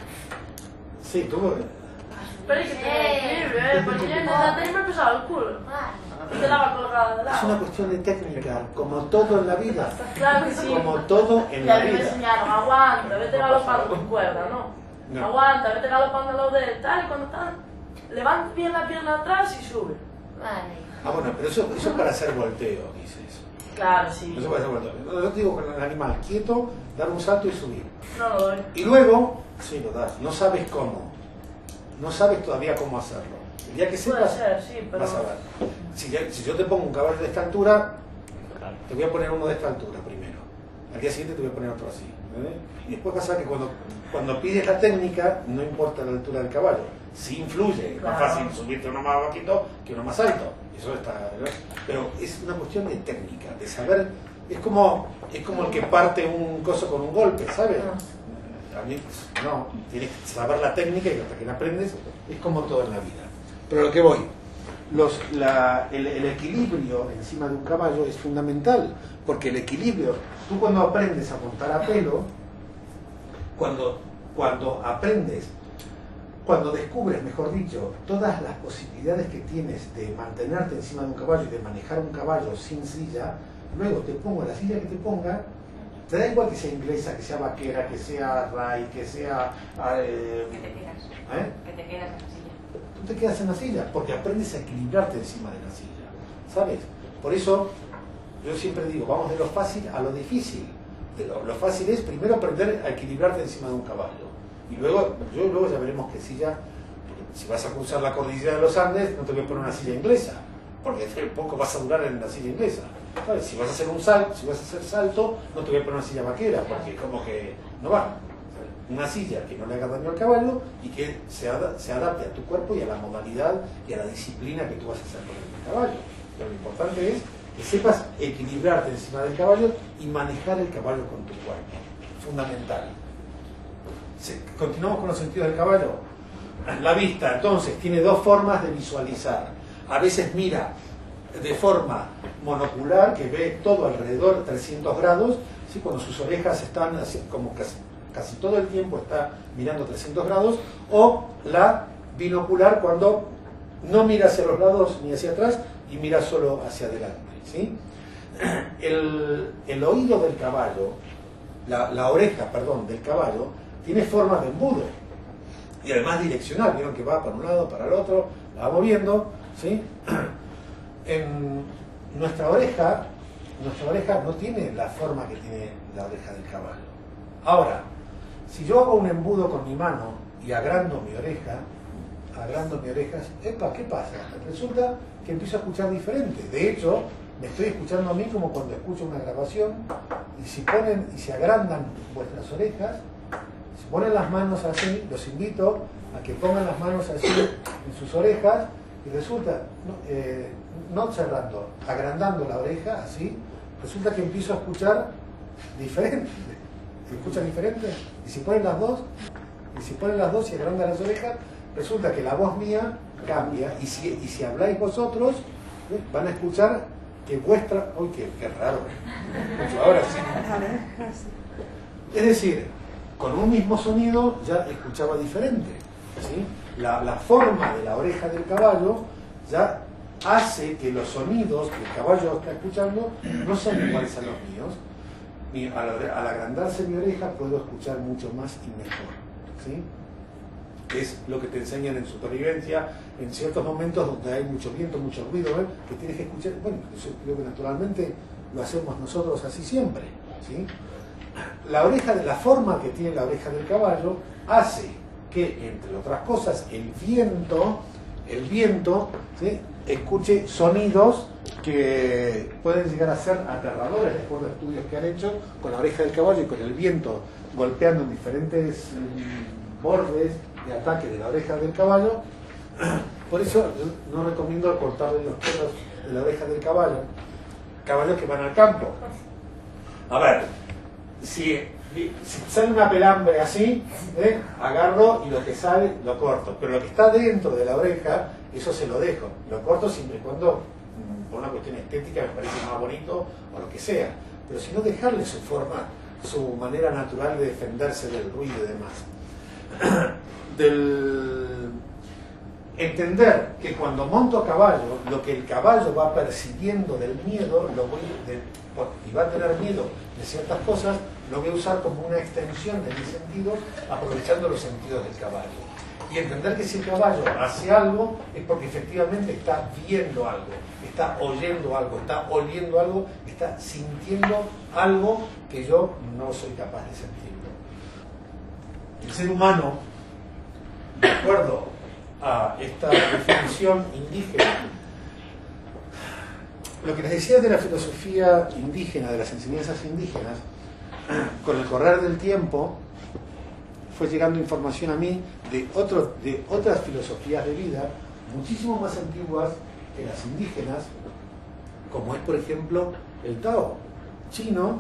Sí, tuvo. Pero es que te equilibrio, ¿eh? Porque yo intenté y me he pesado el culo. Y te la va colgada de Es lado. una cuestión de técnica, como todo en la vida. Claro que sí. Como todo en Y la a mí me vida. enseñaron, aguanta, vete galopando con cuerda, ¿no? No. Aguanta, vete galopando los dedos, tal, y cuando están, levanta bien la pierna atrás y sube. Vale. Ah, bueno, pero eso, eso es para hacer volteo, dice eso. Claro, sí. Eso es para hacer volteo. No, yo te digo con el animal quieto, dar un salto y subir. No lo doy. Y luego, sí, lo das, no sabes cómo. No sabes todavía cómo hacerlo. El día que Puede sepas, ser, sí, pero... vas a ver. Si, ya- si yo te pongo un caballo de esta altura, te voy a poner uno de esta altura primero. Al día siguiente te voy a poner otro así. ¿eh? Y después pasa que cuando, cuando pides la técnica, no importa la altura del caballo. Sí influye. Es más Claro. fácil subirte uno más bajito que uno más alto. Eso está, ¿no? Pero es una cuestión de técnica, de saber. Es como, es como el que parte un coso con un golpe, ¿sabes? A mí, no, tienes que saber la técnica y hasta que la aprendes es como todo en la vida. Pero a lo que voy, los, la, el, el equilibrio encima de un caballo es fundamental, porque el equilibrio, tú cuando aprendes a montar a pelo, cuando, cuando aprendes, cuando descubres, mejor dicho, todas las posibilidades que tienes de mantenerte encima de un caballo y de manejar un caballo sin silla, luego te pongo la silla que te ponga, te da igual que sea inglesa, que sea vaquera, que sea ray, que sea... Eh, Que te quedas. ¿eh? Que te quedas en la silla. Tú te quedas en la silla, porque aprendes a equilibrarte encima de la silla, ¿sabes? Por eso, yo siempre digo, vamos de lo fácil a lo difícil. De lo, lo fácil es primero aprender a equilibrarte encima de un caballo. Y luego, yo luego ya veremos qué silla, si vas a cruzar la cordillera de los Andes, no te voy a poner una silla inglesa, porque poco vas a durar en la silla inglesa. ¿Sabes? Si vas a hacer un salto, si vas a hacer salto, no te voy a poner una silla vaquera, porque como que no va. Una silla que no le haga daño al caballo y que se, ad se adapte a tu cuerpo y a la modalidad y a la disciplina que tú vas a hacer con el caballo. Pero lo importante es que sepas equilibrarte encima del caballo y manejar el caballo con tu cuerpo. Fundamental. Se, continuamos con los sentidos del caballo. La vista, entonces, tiene dos formas de visualizar. A veces mira de forma monocular, que ve todo alrededor de trescientos grados, ¿sí? Cuando sus orejas están así, como casi, casi todo el tiempo está mirando trescientos grados, o la binocular, cuando no mira hacia los lados ni hacia atrás y mira solo hacia adelante, ¿sí? El, el oído del caballo, la, la oreja, perdón, del caballo, tiene forma de embudo y además direccional. Vieron que va para un lado, para el otro, la va moviendo, ¿sí? En nuestra oreja, nuestra oreja no tiene la forma que tiene la oreja del caballo. Ahora, si yo hago un embudo con mi mano y agrando mi oreja, agrando mi oreja, epa, ¿qué pasa? Resulta que empiezo a escuchar diferente. De hecho, me estoy escuchando a mí como cuando escucho una grabación, y si ponen y se agrandan vuestras orejas, si ponen las manos así, los invito a que pongan las manos así en sus orejas, y resulta, no, eh, no cerrando, agrandando la oreja así, resulta que empiezo a escuchar diferente. ¿Se escucha diferente? Y si ponen las dos, y si ponen las dos y agrandan las orejas, resulta que la voz mía cambia, y si, y si habláis vosotros, ¿eh? van a escuchar que vuestra... ¡Uy, qué, qué raro! Ahora sí. Es decir, con un mismo sonido ya escuchaba diferente, ¿sí? La, la forma de la oreja del caballo ya hace que los sonidos que el caballo está escuchando no sean iguales a los míos. Y al, al agrandarse mi oreja puedo escuchar mucho más y mejor, ¿sí? Es lo que te enseñan en supervivencia, en ciertos momentos donde hay mucho viento, mucho ruido, ¿eh? que tienes que escuchar. Bueno, yo creo que naturalmente lo hacemos nosotros así siempre, ¿sí? La oreja, de la forma que tiene la oreja del caballo, hace que, entre otras cosas, el viento, el viento, ¿sí? escuche sonidos que pueden llegar a ser aterradores, después de estudios que han hecho con la oreja del caballo y con el viento golpeando en diferentes mm, bordes de ataque de la oreja del caballo. Por eso yo no recomiendo cortarle los pelos de la oreja del caballo, caballos que van al campo. A ver, si Si sale una pelambre así, ¿eh? agarro y lo que sale lo corto. Pero lo que está dentro de la oreja, eso se lo dejo. Lo corto siempre y cuando, por una cuestión estética, me parece más bonito o lo que sea. Pero si no, dejarle su forma, su manera natural de defenderse del ruido y demás. Del... Entender que cuando monto a caballo, lo que el caballo va percibiendo del miedo, lo voy de, y va a tener miedo de ciertas cosas, lo voy a usar como una extensión de mis sentidos, aprovechando los sentidos del caballo. Y entender que si el caballo hace algo, es porque efectivamente está viendo algo, está oyendo algo, está oliendo algo, está sintiendo algo que yo no soy capaz de sentirlo. El ser humano, de acuerdo a esta definición indígena, lo que les decía de la filosofía indígena, de las enseñanzas indígenas, con el correr del tiempo fue llegando información a mí de, otro, de otras filosofías de vida muchísimo más antiguas que las indígenas, como es por ejemplo el Tao chino,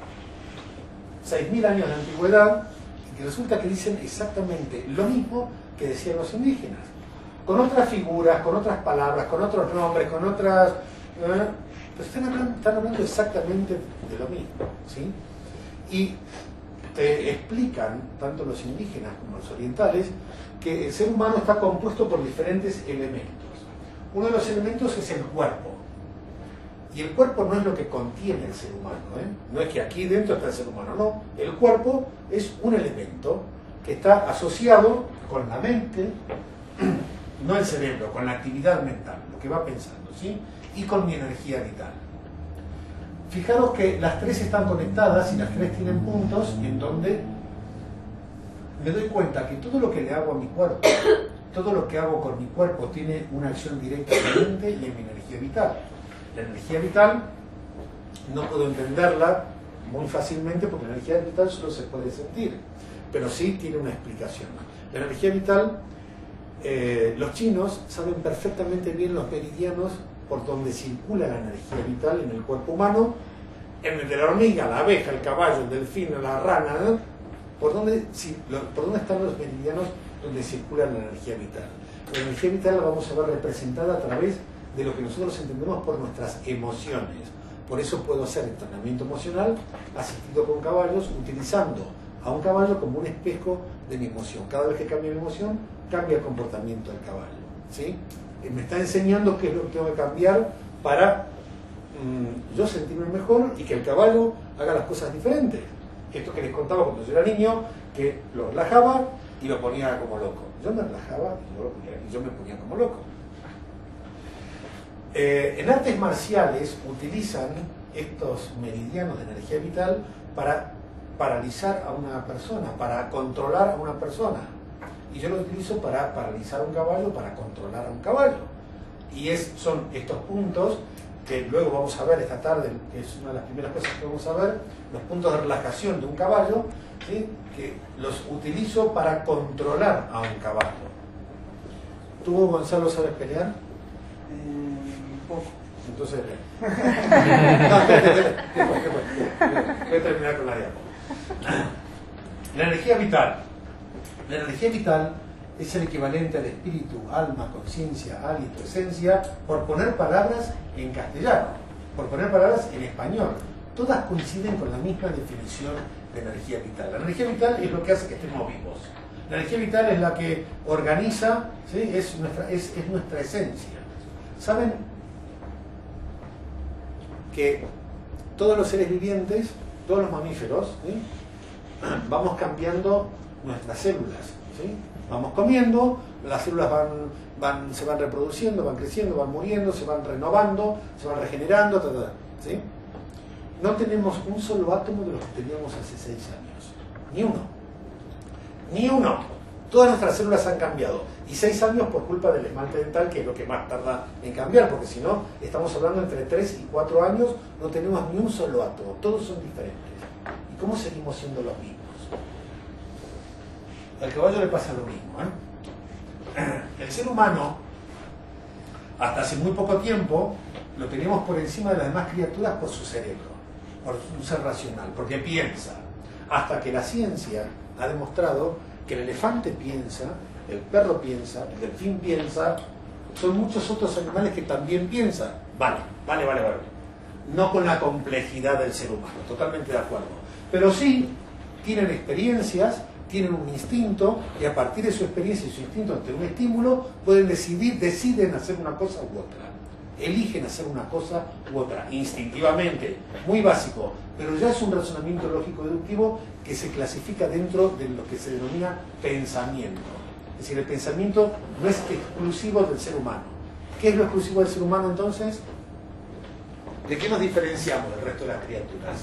seis mil años de antigüedad, y que resulta que dicen exactamente lo mismo que decían los indígenas, con otras figuras, con otras palabras, con otros nombres, con otras... ¿eh? Pero están hablando, están hablando exactamente de lo mismo, ¿sí? Y te explican, tanto los indígenas como los orientales, que el ser humano está compuesto por diferentes elementos. Uno de los elementos es el cuerpo. Y el cuerpo no es lo que contiene el ser humano, ¿eh? No es que aquí dentro está el ser humano, no. El cuerpo es un elemento que está asociado con la mente, no el cerebro, con la actividad mental, lo que va pensando, ¿sí? Y con mi energía vital. Fijaros que las tres están conectadas y las tres tienen puntos en donde me doy cuenta que todo lo que le hago a mi cuerpo, todo lo que hago con mi cuerpo tiene una acción directa en mi mente y en mi energía vital. La energía vital no puedo entenderla muy fácilmente porque la energía vital solo se puede sentir, pero sí tiene una explicación. La energía vital, eh, los chinos saben perfectamente bien los meridianos por donde circula la energía vital en el cuerpo humano, en el de la hormiga, la abeja, el caballo, el delfín, la rana, ¿no? por, dónde, por dónde están los meridianos donde circula la energía vital. La energía vital la vamos a ver representada a través de lo que nosotros entendemos por nuestras emociones. Por eso puedo hacer entrenamiento emocional asistido con caballos, utilizando a un caballo como un espejo de mi emoción. Cada vez que cambia mi emoción, cambia el comportamiento del caballo, ¿sí? Me está enseñando qué es lo que tengo que cambiar para mmm, yo sentirme mejor y que el caballo haga las cosas diferentes. Esto que les contaba cuando yo era niño, que lo relajaba y lo ponía como loco. Yo me relajaba y yo, lo ponía, y yo me ponía como loco. Eh, en artes marciales utilizan estos meridianos de energía vital para paralizar a una persona, para controlar a una persona. Y yo lo utilizo para paralizar a un caballo, para controlar a un caballo. Y es, son estos puntos que luego vamos a ver esta tarde, que es una de las primeras cosas que vamos a ver, los puntos de relajación de un caballo, ¿sí? Que los utilizo para controlar a un caballo. ¿Tú, Gonzalo, sabes pelear? Un poco. Entonces, no, espérate, espérate, después, después, después. Voy a terminar con la diapo. La energía vital. La energía vital es el equivalente al espíritu, alma, conciencia, hálito, esencia, por poner palabras en castellano, por poner palabras en español. Todas coinciden con la misma definición de energía vital. La energía vital es lo que hace que estemos vivos. La energía vital es la que organiza, ¿sí? es, nuestra, es, es nuestra esencia. ¿Saben que todos los seres vivientes, todos los mamíferos, ¿sí? vamos cambiando nuestras células, ¿sí? Vamos comiendo, las células van, van, se van reproduciendo, van creciendo, van muriendo, se van renovando, se van regenerando, ta, ta, ta, ¿sí? No tenemos un solo átomo de los que teníamos hace seis años, ni uno, ni uno. Todas nuestras células han cambiado, y seis años por culpa del esmalte dental, que es lo que más tarda en cambiar, porque si no, estamos hablando entre tres y cuatro años, no tenemos ni un solo átomo, todos son diferentes. ¿Y cómo seguimos siendo los mismos? Al caballo le pasa lo mismo, ¿eh? El ser humano, hasta hace muy poco tiempo, lo teníamos por encima de las demás criaturas por su cerebro, por un ser racional, porque piensa. Hasta que la ciencia ha demostrado que el elefante piensa, el perro piensa, el delfín piensa, son muchos otros animales que también piensan. Vale, vale, vale, vale. No con la complejidad del ser humano, totalmente de acuerdo. Pero sí tienen experiencias, tienen un instinto, y a partir de su experiencia y su instinto ante un estímulo, pueden decidir, deciden hacer una cosa u otra. Eligen hacer una cosa u otra, instintivamente, muy básico, pero ya es un razonamiento lógico-deductivo que se clasifica dentro de lo que se denomina pensamiento. Es decir, el pensamiento no es exclusivo del ser humano. ¿Qué es lo exclusivo del ser humano entonces? ¿De qué nos diferenciamos del resto de las criaturas?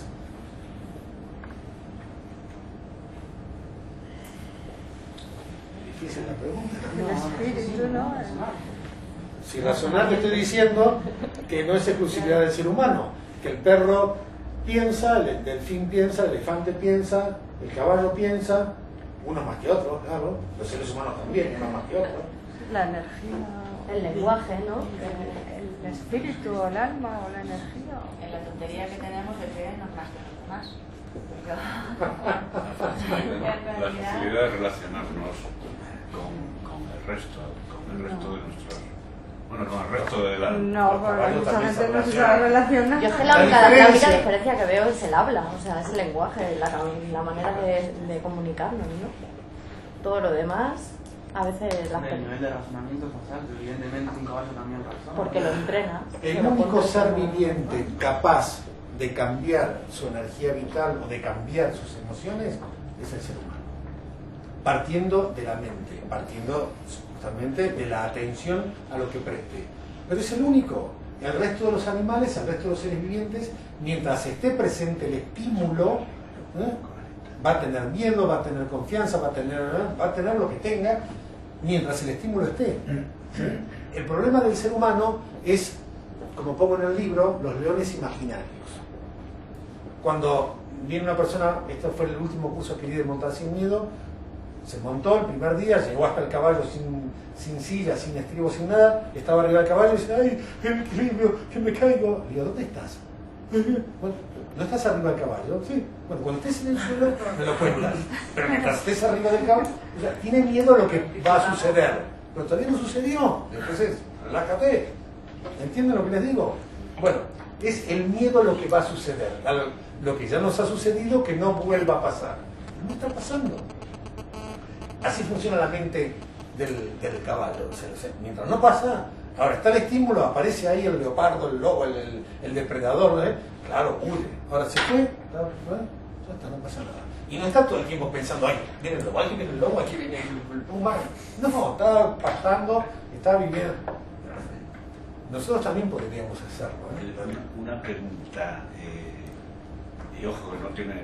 Difícil la pregunta. El espíritu, ¿no? Si razonar, te estoy diciendo que no es exclusividad del ser humano, que el perro piensa, el delfín piensa, el elefante piensa, el caballo piensa, unos más que otros, claro, los seres humanos también, unos más que otros. La energía, El lenguaje, ¿no? el espíritu, o el alma, o la energía. En la tontería que tenemos de creernos más que los demás. La facilidad de relacionarnos con, con el resto, con el resto de nuestros... Bueno, con el resto de la... No, porque caballos mucha también gente se no se relacionan. sabe relacionar. Yo es que La la única, la diferencia- única diferencia que veo es el habla, o sea, es el lenguaje, la, la manera de, de comunicarnos, ¿no? Todo lo demás, a veces las El nivel de razonamiento es más alto, evidentemente un caballo también razona. porque lo entrenas. El Pero único cuando- ser viviente capaz de cambiar su energía vital o de cambiar sus emociones es el ser humano. Partiendo de la mente, partiendo justamente de la atención a lo que preste. Pero es el único. El resto de los animales, el resto de los seres vivientes, mientras esté presente el estímulo, ¿eh? va a tener miedo, va a tener confianza, va a tener, ¿eh? va a tener lo que tenga, mientras el estímulo esté. ¿Sí? El problema del ser humano es, como pongo en el libro, los leones imaginarios. Cuando viene una persona, este fue el último curso que di de montar sin miedo, se montó el primer día, llegó hasta el caballo sin, sin silla, sin estribo, sin nada, estaba arriba del caballo y dice, ¡ay, el equilibrio, que me caigo! Le digo, ¿dónde estás? Bueno, ¿no estás arriba del caballo? Sí. Bueno, cuando estés en el suelo, me lo cuentas. Pero mientras estés arriba del caballo, o sea, tiene miedo a lo que va a suceder. Pero todavía no sucedió. Entonces, relájate. ¿Entienden lo que les digo? Bueno, es el miedo a lo que va a suceder. A lo, lo que ya nos ha sucedido, que no vuelva a pasar. No está pasando. Así funciona la mente del, del caballo. O sea, o sea, mientras no pasa, ahora está el estímulo, aparece ahí el leopardo, el lobo, el, el, el depredador, ¿eh? Claro, huye. Ahora se fue, claro, ¿eh? Ya está, no pasa nada. Y no está todo el tiempo pensando, ay, viene el lobo, aquí viene el lobo, aquí viene el, el puma. No, está pasando, está viviendo. Nosotros también podríamos hacerlo, ¿eh? Una, una pregunta, eh, y ojo que no tiene...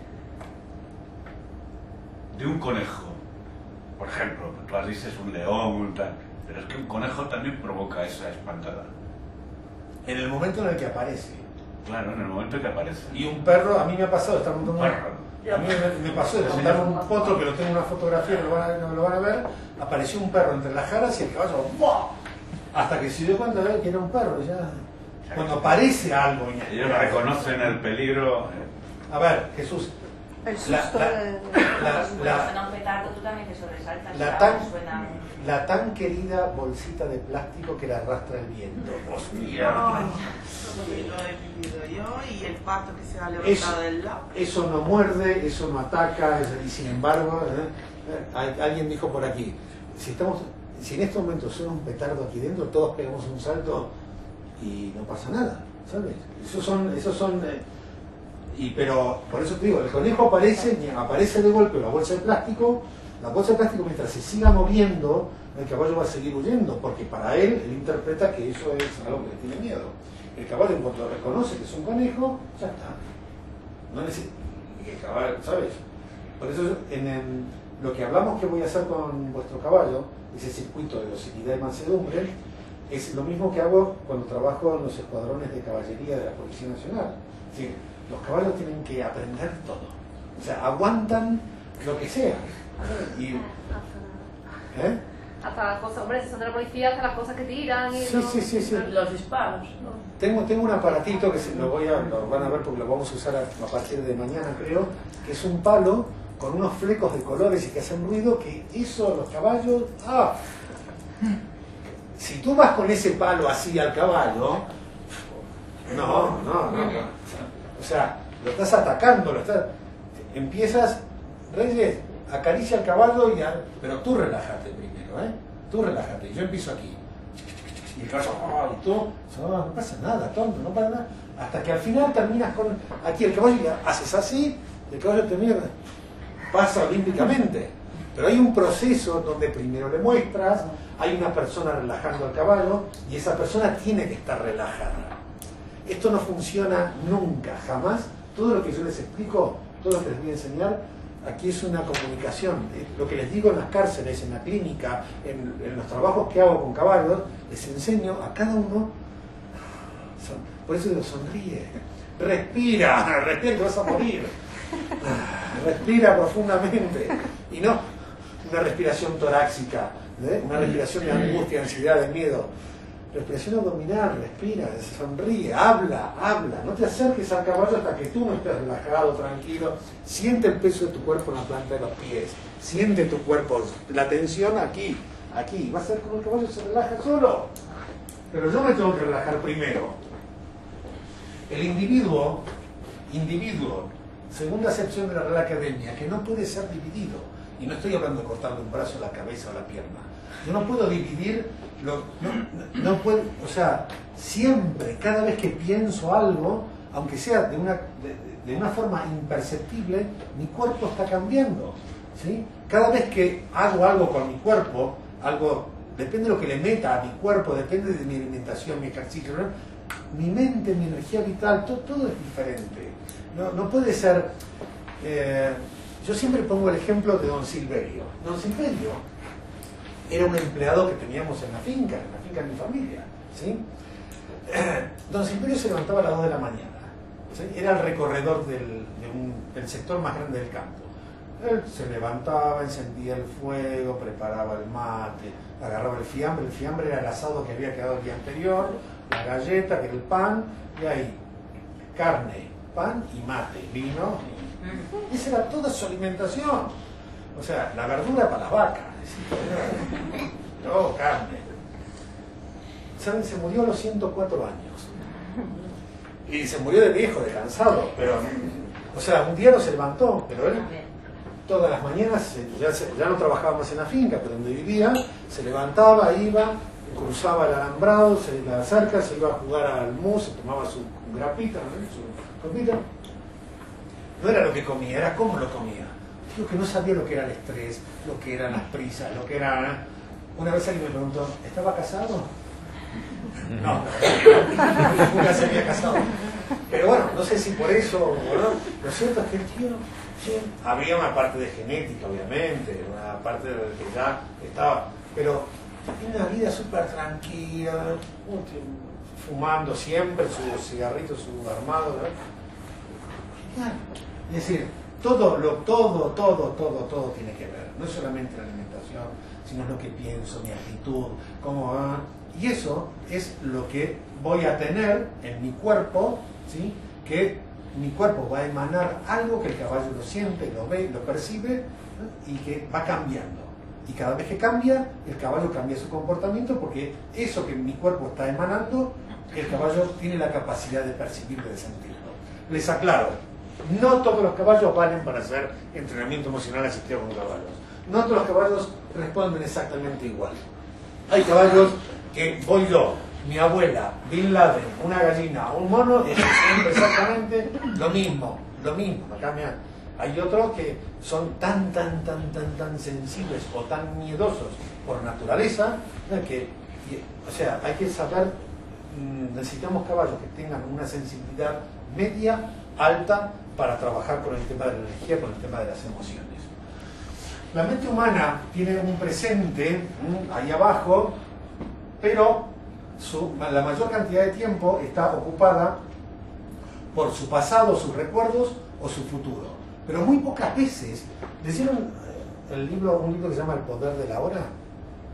De un conejo, por ejemplo, tú has dices un león, un tal, pero es que un conejo también provoca esa espantada. En el momento en el que aparece. Claro, en el momento que aparece. Y un perro, a mí me ha pasado, estar montando un Perro. A mí me, me pasó de montar un potro, que lo tengo en una fotografía, lo van a, no lo van a ver, apareció un perro entre las jaras y el caballo, ¡buah! Hasta que se dio cuenta de que era un perro, ya. Cuando aparece algo. Ellos reconocen el peligro. eh, A ver, Jesús. El La, susto la, de... la, Cuando la, suena un petardo, tú también te sobresaltas. la y tan, suena... la tan querida bolsita de plástico que la arrastra el viento. Hostia. Ay, lo he vivido yo y el pato que se ha levantado Eso, del lado. eso no muerde, eso no ataca, es- y sin embargo, ¿eh? Eh, hay- alguien dijo por aquí, si estamos, si en este momento suena un petardo aquí dentro, todos pegamos un salto y no pasa nada, ¿sabes? Esos son, esos son, eh, y pero por eso te digo, el conejo aparece, aparece de golpe la bolsa de plástico, la bolsa de plástico mientras se siga moviendo, el caballo va a seguir huyendo, porque para él, él interpreta que eso es algo que le tiene miedo. El caballo, en cuanto reconoce que es un conejo, ya está. No necesita. El caballo, ¿sabes? Por eso, en, en lo que hablamos que voy a hacer con vuestro caballo, ese circuito de docilidad y mansedumbre, es lo mismo que hago cuando trabajo en los escuadrones de caballería de la Policía Nacional. Es decir, los caballos tienen que aprender todo. O sea, aguantan lo que sea. Y, ¿eh? hasta las cosas, hombre, si son de la policía, hasta las cosas que tiran y Sí, los, sí, sí, sí. los disparos, ¿no? Tengo, tengo un aparatito que se, lo, voy a, lo van a ver porque lo vamos a usar a, a partir de mañana, creo, que es un palo con unos flecos de colores y que hacen ruido, que eso, los caballos... ¡Ah! Si tú vas con ese palo así al caballo, no, no, no. O sea, lo estás atacando, lo estás... Empiezas, Reyes, acaricia al caballo, y a, pero tú relájate primero, ¿eh? Tú relájate. Yo empiezo aquí. Y el caballo, oh, y tú, oh, no pasa nada, tonto, no pasa nada. Hasta que al final terminas con... Aquí el caballo, y haces así, y el caballo termina... Pasa olímpicamente. Pero hay un proceso donde primero le muestras, hay una persona relajando al caballo, y esa persona tiene que estar relajada. Esto no funciona nunca, jamás. Todo lo que yo les explico, todo lo que les voy a enseñar, aquí es una comunicación. Lo que les digo en las cárceles, en la clínica, en, en los trabajos que hago con caballos, les enseño a cada uno, son, por eso digo, sonríe, respira, respira que vas a morir, respira profundamente, y no una respiración torácica, ¿eh? Una respiración de angustia, ansiedad, de miedo. Respiración abdominal, respira, sonríe, habla, habla. No te acerques al caballo hasta que tú no estés relajado, tranquilo. Siente el peso de tu cuerpo en la planta de los pies. Siente tu cuerpo, la tensión aquí, aquí. Va a ser como el caballo se relaja solo. Pero yo me tengo que relajar primero. El individuo, individuo, según la acepción de la Real Academia, que no puede ser dividido. Y no estoy hablando de cortarle un brazo, la cabeza o la pierna. Yo no puedo dividir, lo, no, no puedo, o sea, siempre, cada vez que pienso algo, aunque sea de una, de, de una forma imperceptible, mi cuerpo está cambiando, ¿sí? Cada vez que hago algo con mi cuerpo, algo, depende de lo que le meta a mi cuerpo, depende de mi alimentación, mi ejercicio, ¿no? Mi mente, mi energía vital, todo, todo es diferente. No, no puede ser... Eh, yo siempre pongo el ejemplo de don Silverio. Don Silverio era un empleado que teníamos en la finca, en la finca de mi familia, ¿sí? Don Silverio se levantaba a las dos de la mañana, ¿sí? Era el recorredor del, de un, del sector más grande del campo. Él se levantaba, encendía el fuego, preparaba el mate, agarraba el fiambre. El fiambre era el asado que había quedado el día anterior, la galleta, que era el pan, y ahí carne, pan y mate, vino. Y esa era toda su alimentación. O sea, la verdura para las vacas. No, carne. ¿Saben? Se murió a los ciento cuatro años. Y se murió de viejo, de cansado. Pero, o sea, un día no se levantó, pero él todas las mañanas, ya, se, ya no trabajaba más en la finca, pero donde vivía, se levantaba, iba, cruzaba el alambrado, se la cerca, se iba a jugar al mus, se tomaba su grapita, ¿no? Su copita. No era lo que comía, era cómo lo comía. Digo que no sabía lo que era el estrés, lo que eran las prisas, lo que era... Una vez alguien me preguntó, ¿estaba casado? No, nunca se había casado. Pero bueno, no sé si por eso o no. Lo cierto es que el tío, sí, había una parte de genética, obviamente, una parte de que ya estaba, pero tenía una vida súper tranquila, fumando siempre su cigarrito, su armado, ¿no? Es decir, todo, lo, todo, todo, todo, todo tiene que ver. No es solamente la alimentación, sino lo que pienso, mi actitud, cómo va. Y eso es lo que voy a tener en mi cuerpo, ¿sí? Que mi cuerpo va a emanar algo que el caballo lo siente, lo ve, lo percibe, ¿no? Y que va cambiando. Y cada vez que cambia, el caballo cambia su comportamiento, porque eso que mi cuerpo está emanando, el caballo tiene la capacidad de percibirlo, de sentirlo. Les aclaro, no todos los caballos valen para hacer entrenamiento emocional asistido con caballos. No todos los caballos responden exactamente igual. Hay caballos que voy yo, mi abuela, Bin Laden, una gallina, un mono, es siempre exactamente lo mismo, lo mismo. Acá me... Hay otros que son tan, tan, tan, tan, tan sensibles o tan miedosos por naturaleza, ¿no? que, y, o sea, hay que saber, necesitamos caballos que tengan una sensibilidad media, alta, para trabajar con el tema de la energía, con el tema de las emociones. La mente humana tiene un presente ahí abajo, pero su, la mayor cantidad de tiempo está ocupada por su pasado, sus recuerdos o su futuro. Pero muy pocas veces, ¿leyeron el libro, un libro que se llama El poder de la hora?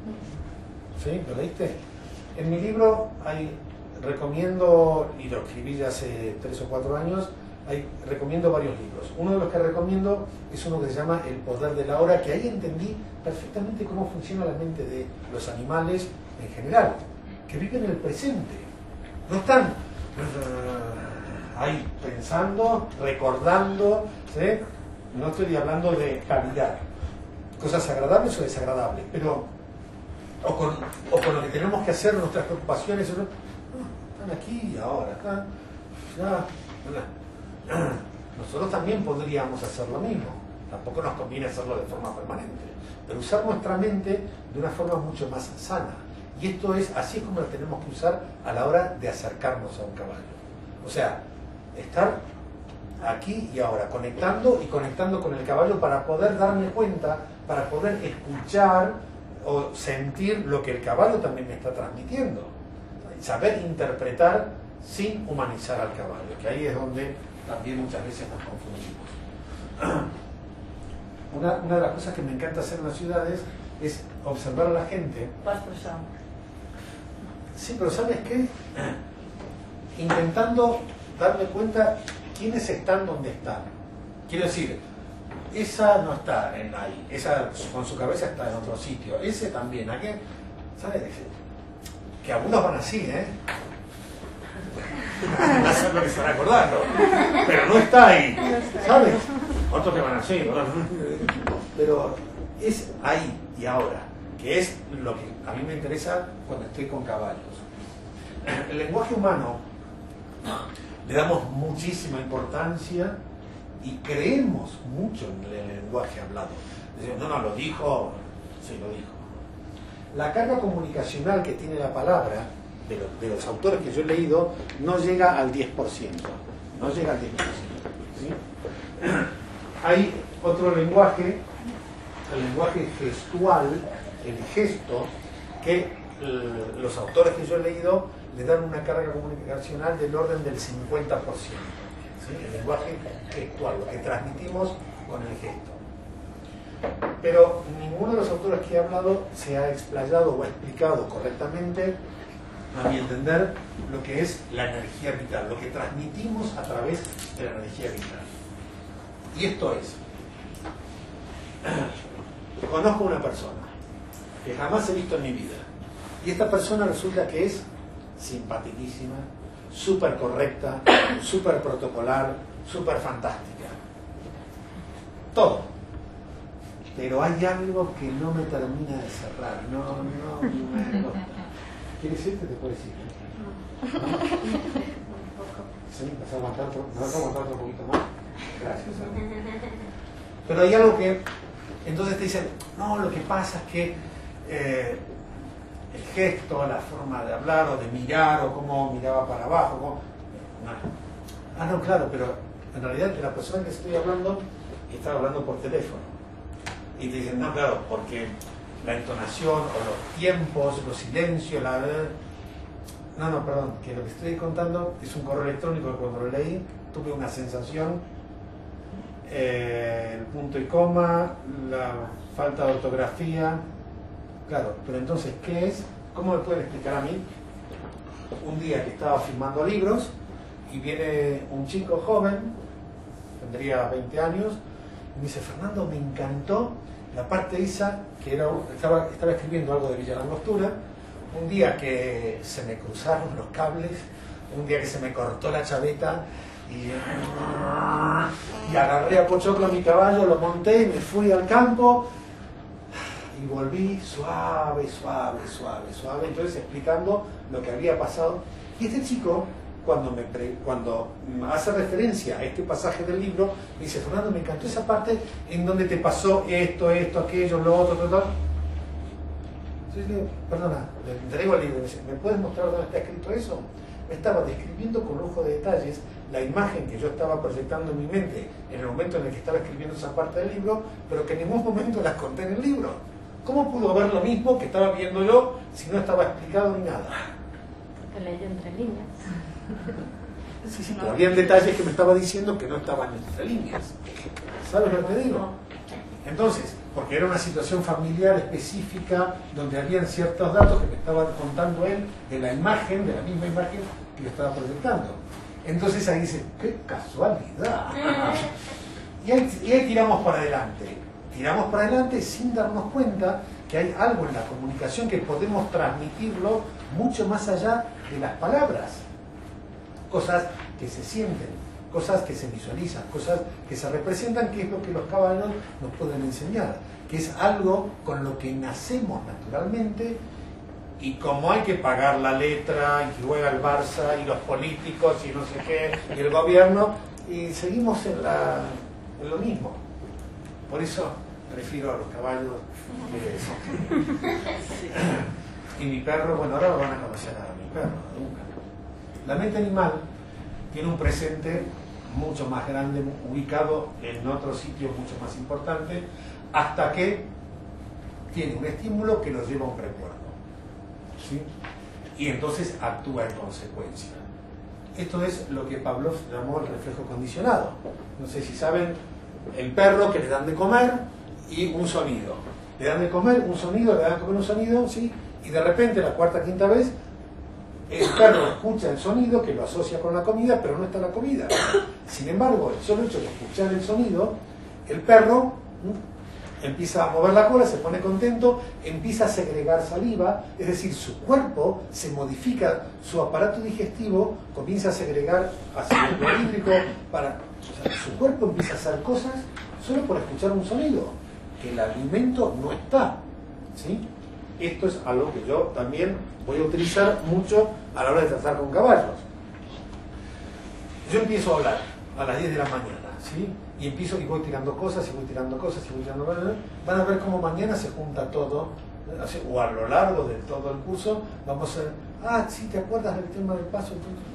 ¿Sí? ¿Lo leíste? En mi libro hay, recomiendo, y lo escribí ya hace tres o cuatro años, hay, recomiendo varios libros. Uno de los que recomiendo es uno que se llama El poder de la hora, que ahí entendí perfectamente cómo funciona la mente de los animales en general, que viven en el presente. No están uh, ahí pensando, recordando, ¿sí? No estoy hablando de calidad, cosas agradables o desagradables, pero o con, o con lo que tenemos que hacer, nuestras preocupaciones, ¿no? Están aquí y ahora, están, ya, ya. Nosotros también podríamos hacer lo mismo, tampoco nos conviene hacerlo de forma permanente, pero usar nuestra mente de una forma mucho más sana. Y esto es, así es como la tenemos que usar a la hora de acercarnos a un caballo. O sea, estar aquí y ahora, conectando y conectando con el caballo para poder darme cuenta, para poder escuchar o sentir lo que el caballo también me está transmitiendo. Saber interpretar sin humanizar al caballo, que ahí es donde también muchas veces nos confundimos. Una, una de las cosas que me encanta hacer en las ciudades es observar a la gente. Vas expresando. Sí, pero ¿sabes qué? Intentando darme cuenta quiénes están donde están. Quiero decir, esa no está en ahí, esa con su cabeza está en otro sitio, ese también, ¿a qué? ¿Sabes? Que algunos van así, ¿eh? No sé lo que se van acordando, pero no está ahí, ¿sabes? Otros que van así, pero es ahí y ahora, que es lo que a mí me interesa cuando estoy con caballos. El lenguaje humano le damos muchísima importancia y creemos mucho en el lenguaje hablado. Decimos, no, no, lo dijo, sí, lo dijo. La carga comunicacional que tiene la palabra, de los, de los autores que yo he leído, no llega al diez por ciento. No llega al diez por ciento. ¿Sí? Hay otro lenguaje, el lenguaje gestual, el gesto, que el, los autores que yo he leído le dan una carga comunicacional del orden del cincuenta por ciento. ¿Sí? El lenguaje gestual, lo que transmitimos con el gesto. Pero ninguno de los autores que he hablado se ha explayado o explicado correctamente, a mi entender, lo que es la energía vital, lo que transmitimos a través de la energía vital. Y esto es, conozco una persona que jamás he visto en mi vida, y esta persona resulta que es simpaticísima, súper correcta, súper protocolar, súper fantástica. Todo. Pero hay algo que no me termina de cerrar. No, no, no. ¿Quieres irte? Te puedes ir. ¿No? ¿Sí? ¿Vas a aguantar otro, ¿me vas a aguantar otro poquito más? Gracias. ¿eh? Pero hay algo que... Entonces te dicen, no, lo que pasa es que eh, el gesto, la forma de hablar o de mirar o cómo miraba para abajo. Cómo... No. Ah, no, claro, pero en realidad la persona que estoy hablando estaba hablando por teléfono. Y te dicen, no, claro, porque la entonación o los tiempos, los silencios, la... No, no, perdón, que lo que estoy contando es un correo electrónico que cuando lo leí tuve una sensación, eh, el punto y coma, la falta de ortografía. Claro, pero entonces, ¿qué es? ¿Cómo me pueden explicar a mí? Un día que estaba filmando libros y viene un chico joven, tendría veinte años, y me dice, Fernando, me encantó la parte esa, que era, estaba, estaba escribiendo algo de Villa Langostura, un día que se me cruzaron los cables, un día que se me cortó la chaveta, y, y agarré a Pochoclo a mi caballo, lo monté y me fui al campo, y volví suave, suave, suave, suave, entonces explicando lo que había pasado. Y este chico, cuando, me pre, cuando hace referencia a este pasaje del libro, me dice, Fernando, me encantó esa parte en donde te pasó esto, esto, aquello, lo otro, todo, todo. Entonces le digo, perdona, le entrego el libro y me dice, ¿me puedes mostrar dónde está escrito eso? Me estaba describiendo con lujo de detalles la imagen que yo estaba proyectando en mi mente en el momento en el que estaba escribiendo esa parte del libro, pero que en ningún momento las conté en el libro. ¿Cómo pudo ver lo mismo que estaba viendo yo si no estaba explicado ni nada? Porque leyó entre líneas. Sí, sí, pero habían detalles que me estaba diciendo que no estaban entre líneas. ¿Sabes lo que te digo? Entonces, porque era una situación familiar específica donde habían ciertos datos que me estaba contando él de la imagen, de la misma imagen que le estaba proyectando. Entonces ahí dice, ¡qué casualidad! Y ahí, y ahí tiramos para adelante. Tiramos para adelante sin darnos cuenta que hay algo en la comunicación que podemos transmitirlo mucho más allá de las palabras. Cosas que se sienten, cosas que se visualizan, cosas que se representan, que es lo que los caballos nos pueden enseñar, que es algo con lo que nacemos naturalmente, y como hay que pagar la letra, y que juega el Barça, y los políticos, y no sé qué, y el gobierno, y seguimos en, la, en lo mismo. Por eso prefiero a los caballos que eso. Y mi perro, bueno, ahora lo van a conocer a mi perro, nunca. La mente animal tiene un presente mucho más grande, ubicado en otro sitio mucho más importante, hasta que tiene un estímulo que lo lleva a un recuerdo, ¿sí? Y entonces actúa en consecuencia. Esto es lo que Pavlov llamó el reflejo condicionado. No sé si saben, el perro que le dan de comer y un sonido. Le dan de comer un sonido, le dan de comer un sonido, ¿sí? Y de repente, la cuarta, quinta vez, el perro escucha el sonido que lo asocia con la comida, pero no está la comida. Sin embargo, el solo hecho de escuchar el sonido, el perro ¿sí? empieza a mover la cola, se pone contento, empieza a segregar saliva, es decir, su cuerpo se modifica, su aparato digestivo comienza a segregar ácido clorhídrico, para, o sea, su cuerpo empieza a hacer cosas solo por escuchar un sonido, que el alimento no está, ¿sí? Esto es algo que yo también voy a utilizar mucho a la hora de tratar con caballos. Yo empiezo a hablar a las diez de la mañana, ¿sí? Y empiezo y voy tirando cosas, y voy tirando cosas, y voy tirando cosas. Van a ver cómo mañana se junta todo, o a lo largo de todo el curso, vamos a ver, ah, sí, ¿te acuerdas del tema del paso?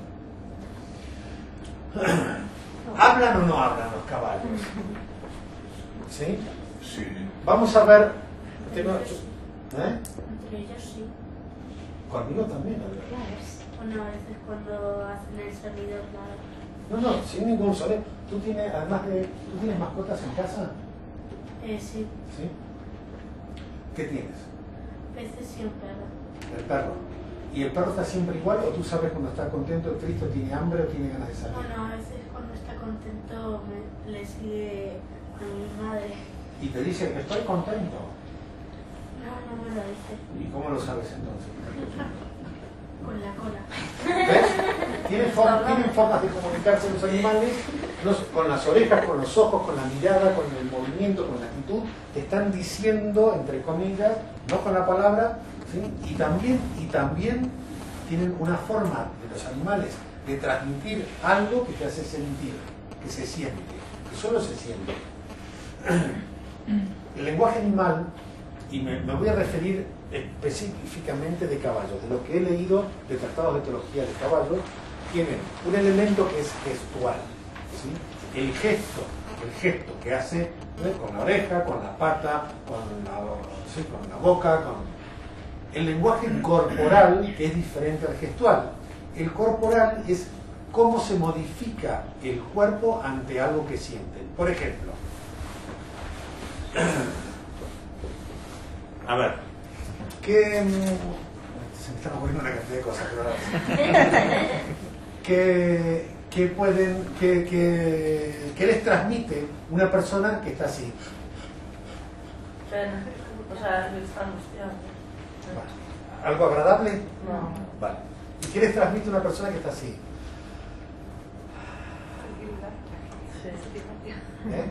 ¿Hablan o no hablan los caballos? ¿Sí? Sí. Vamos a ver... Tema, ¿eh? Entre ellos sí. Conmigo también. Bueno, a veces cuando hacen el sonido, claro. No, no, sin ningún sonido. ¿Tú tienes, además de, ¿tú tienes mascotas en casa? Eh, sí. ¿Sí? ¿Qué tienes? Peces y un perro. El perro. ¿Y el perro está siempre igual o tú sabes cuando está contento, triste, tiene hambre o tiene ganas de salir? Bueno, a veces cuando está contento me, le sigue a mi madre. Y te dice que estoy contento. No, no me lo dice. ¿Y cómo lo sabes entonces? Con la cola. ¿Ves? Tienen, forma, tienen formas de comunicarse los animales, no, con las orejas, con los ojos, con la mirada, con el movimiento, con la actitud. Te están diciendo, entre comillas, no con la palabra, ¿sí? y, también, y también tienen una forma de los animales de transmitir algo que te hace sentir, que se siente, que solo se siente. El lenguaje animal, y me, me voy a referir específicamente de caballos, de lo que he leído de tratados de etología de caballos, tienen un elemento que es gestual, ¿sí? El gesto, el gesto que hace, ¿eh? con la oreja, con la pata, con la, ¿sí? con la boca, con el lenguaje corporal, que es diferente al gestual. El corporal es cómo se modifica el cuerpo ante algo que sienten. Por ejemplo, a ver, que se me están ocurriendo una cantidad de cosas, pero ahora que, que pueden, que, que, que les transmite una persona que está así. Pena. O sea, está angustiado. Vale. ¿Algo agradable? No. Vale. ¿Y qué les transmite una persona que está así? ¿Eh?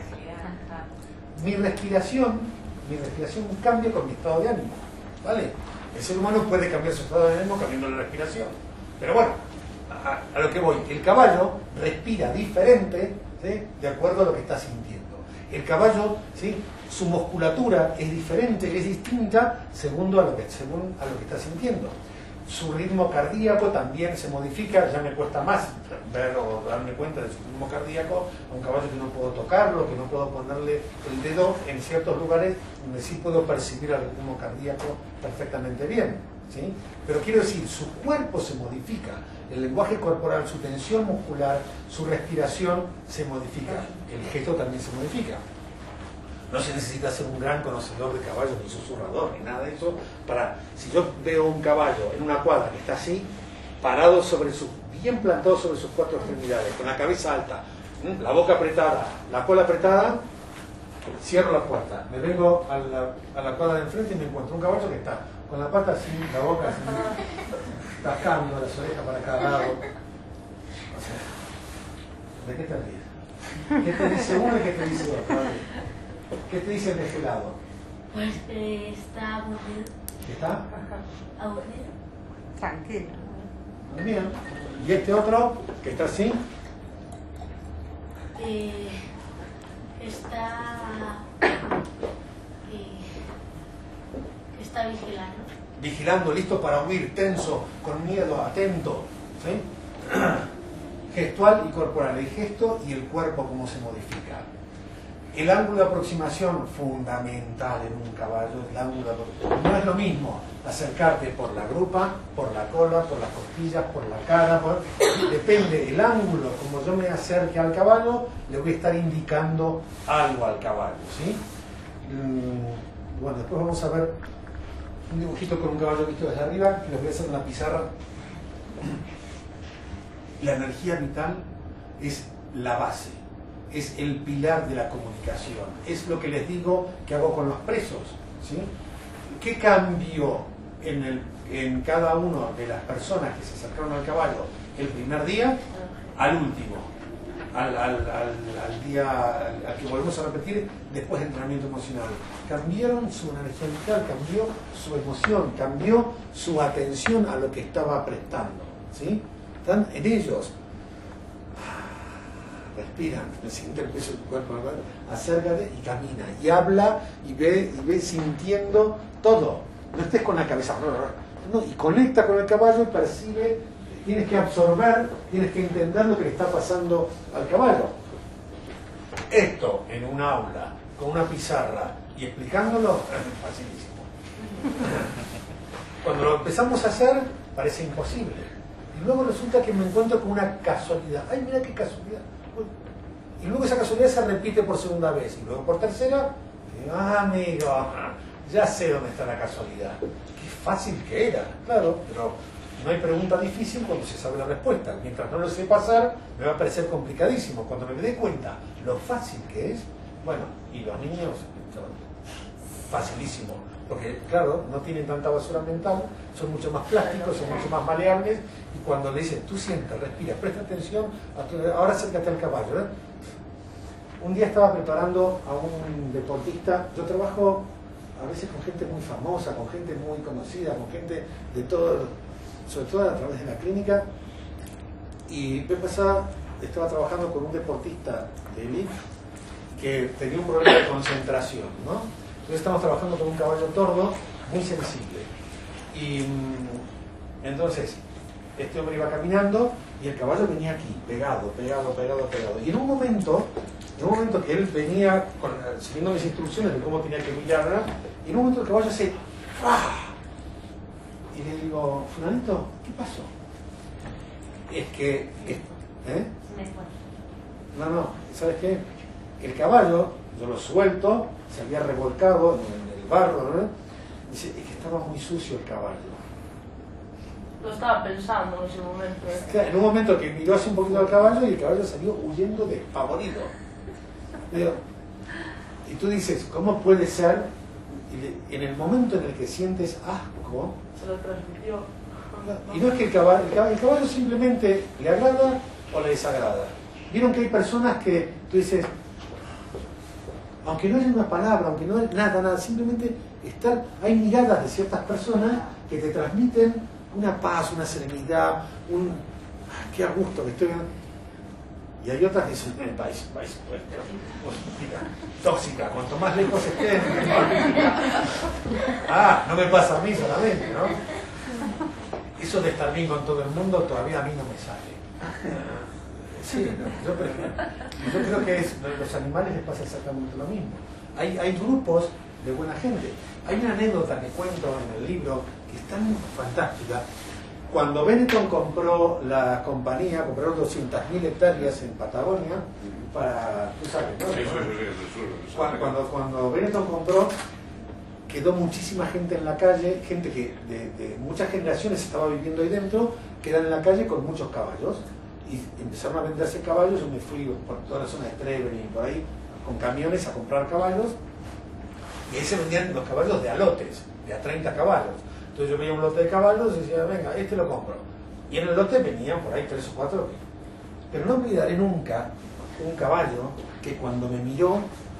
Mi respiración, mi respiración cambia con mi estado de ánimo, ¿vale? El ser humano puede cambiar su estado de ánimo cambiando la respiración. Pero bueno, a, a lo que voy, el caballo respira diferente, ¿sí? De acuerdo a lo que está sintiendo. El caballo, ¿sí? Su musculatura es diferente, es distinta según a lo que, según a lo que está sintiendo. Su ritmo cardíaco también se modifica, ya me cuesta más ver o darme cuenta de su ritmo cardíaco a un caballo que no puedo tocarlo, que no puedo ponerle el dedo en ciertos lugares donde sí puedo percibir el ritmo cardíaco perfectamente bien, ¿sí? Pero quiero decir, su cuerpo se modifica, el lenguaje corporal, su tensión muscular, su respiración se modifica, el gesto también se modifica. No se necesita ser un gran conocedor de caballos, ni susurrador, ni nada de eso. Para, si yo veo un caballo en una cuadra que está así, parado sobre sus, bien plantado sobre sus cuatro extremidades, con la cabeza alta, la boca apretada, la cola apretada, cierro la puerta, me vengo a la, a la cuadra de enfrente y me encuentro un caballo que está con la pata así, la boca así, tascando las orejas para cada lado. O sea, ¿de qué te ríes? ¿Qué te dice uno y qué te dice otro? ¿Qué te dicen de este lado? Pues que está aburrido. ¿Qué está? Aburrido. Tranquilo. Bien. ¿Y este otro que está así? Eh, está. Eh, está vigilando. Vigilando, listo para huir, tenso, con miedo, atento. ¿Sí? Gestual y corporal. El gesto y el cuerpo, cómo se modifica. El ángulo de aproximación fundamental en un caballo, el ángulo de aproximación. No es lo mismo acercarte por la grupa, por la cola, por las costillas, por la cara. Por... Depende el ángulo, como yo me acerque al caballo, le voy a estar indicando algo al caballo. ¿Sí? Bueno, después vamos a ver un dibujito con un caballo visto desde arriba, que les voy a hacer en la pizarra. La energía vital es la base. Es el pilar de la comunicación. Es lo que les digo que hago con los presos. ¿Sí? ¿Qué cambió en, el, en cada una de las personas que se acercaron al caballo el primer día al último? Al, al, al, al día al, al que volvemos a repetir después del entrenamiento emocional. Cambiaron su energía vital, cambió su emoción, cambió su atención a lo que estaba prestando. ¿Sí? Están en ellos. Respiran, siente el peso de tu cuerpo, acércate y camina, y habla y ve, y ve sintiendo todo. No estés con la cabeza, no, y conecta con el caballo y percibe, tienes que absorber, tienes que entender lo que le está pasando al caballo. Esto en un aula, con una pizarra y explicándolo, es facilísimo. Cuando lo empezamos a hacer, parece imposible. Y luego resulta que me encuentro con una casualidad. ¡Ay, mira qué casualidad! Y luego esa casualidad se repite por segunda vez. Y luego por tercera, ah, amigo, ya sé dónde está la casualidad. Qué fácil que era, claro, pero no hay pregunta difícil cuando se sabe la respuesta. Mientras no lo sé pasar, me va a parecer complicadísimo. Cuando me dé cuenta lo fácil que es, bueno, y los niños, facilísimo. Porque, claro, no tienen tanta basura mental, son mucho más plásticos, son mucho más maleables, y cuando le dicen, tú sientes, respira, presta atención, a tu... ahora acércate al caballo. ¿eh? Un día estaba preparando a un deportista, yo trabajo a veces con gente muy famosa, con gente muy conocida, con gente de todo, sobre todo a través de la clínica, y vez pasada estaba trabajando con un deportista de elite que tenía un problema de concentración, ¿no? Entonces estamos trabajando con un caballo tordo muy sensible. Y mmm, entonces este hombre iba caminando y el caballo venía aquí, pegado, pegado, pegado, pegado. Y en un momento, en un momento que él venía con, siguiendo mis instrucciones de cómo tenía que mirar, ¿verdad? Y en un momento el caballo se... ¡ah! Y le digo, fulanito, ¿qué pasó? Es que... ¿eh? No, no, ¿sabes qué? El caballo, yo lo suelto, se había revolcado en el barro, ¿no? Dice, es que estaba muy sucio el caballo. Lo estaba pensando en ese momento. ¿eh? Claro, en un momento que miró así un poquito al caballo y el caballo salió huyendo despavorido. Pero, y tú dices, ¿cómo puede ser? Y le, en el momento en el que sientes asco... Se lo transmitió. Y no es que el caballo, el caballo, el caballo simplemente le agrada o le desagrada. Vieron que hay personas que tú dices... aunque no haya una palabra, aunque no haya nada, nada, simplemente estar, hay miradas de ciertas personas que te transmiten una paz, una serenidad, un ah, qué a gusto que estoy. Y hay otras que dicen, eh, vais, vais, pues, tóxica, cuanto más lejos estés, ah, no me pasa a mí solamente, ¿no? Eso de estar bien con todo el mundo todavía a mí no me sale. Sí, no, yo prefiero. Yo creo que es, los animales les pasa exactamente lo mismo. Hay, hay grupos de buena gente. Hay una anécdota que cuento en el libro que es tan fantástica. Cuando Benetton compró la compañía, compraron doscientas mil hectáreas en Patagonia, para, tú sabes, ¿no? Sí, sí, sí, sí, sí. Cuando, cuando, cuando Benetton compró, quedó muchísima gente en la calle, gente que de, de muchas generaciones estaba viviendo ahí dentro, quedan en la calle con muchos caballos, y empezaron a venderse caballos. Yo me fui por toda la zona de Treven y por ahí, con camiones a comprar caballos, y ahí se vendían los caballos de a lotes, de a treinta caballos. Entonces yo veía un lote de caballos y decía, venga, este lo compro. Y en el lote venían por ahí tres o cuatro. Pero no olvidaré nunca un caballo que cuando me miró,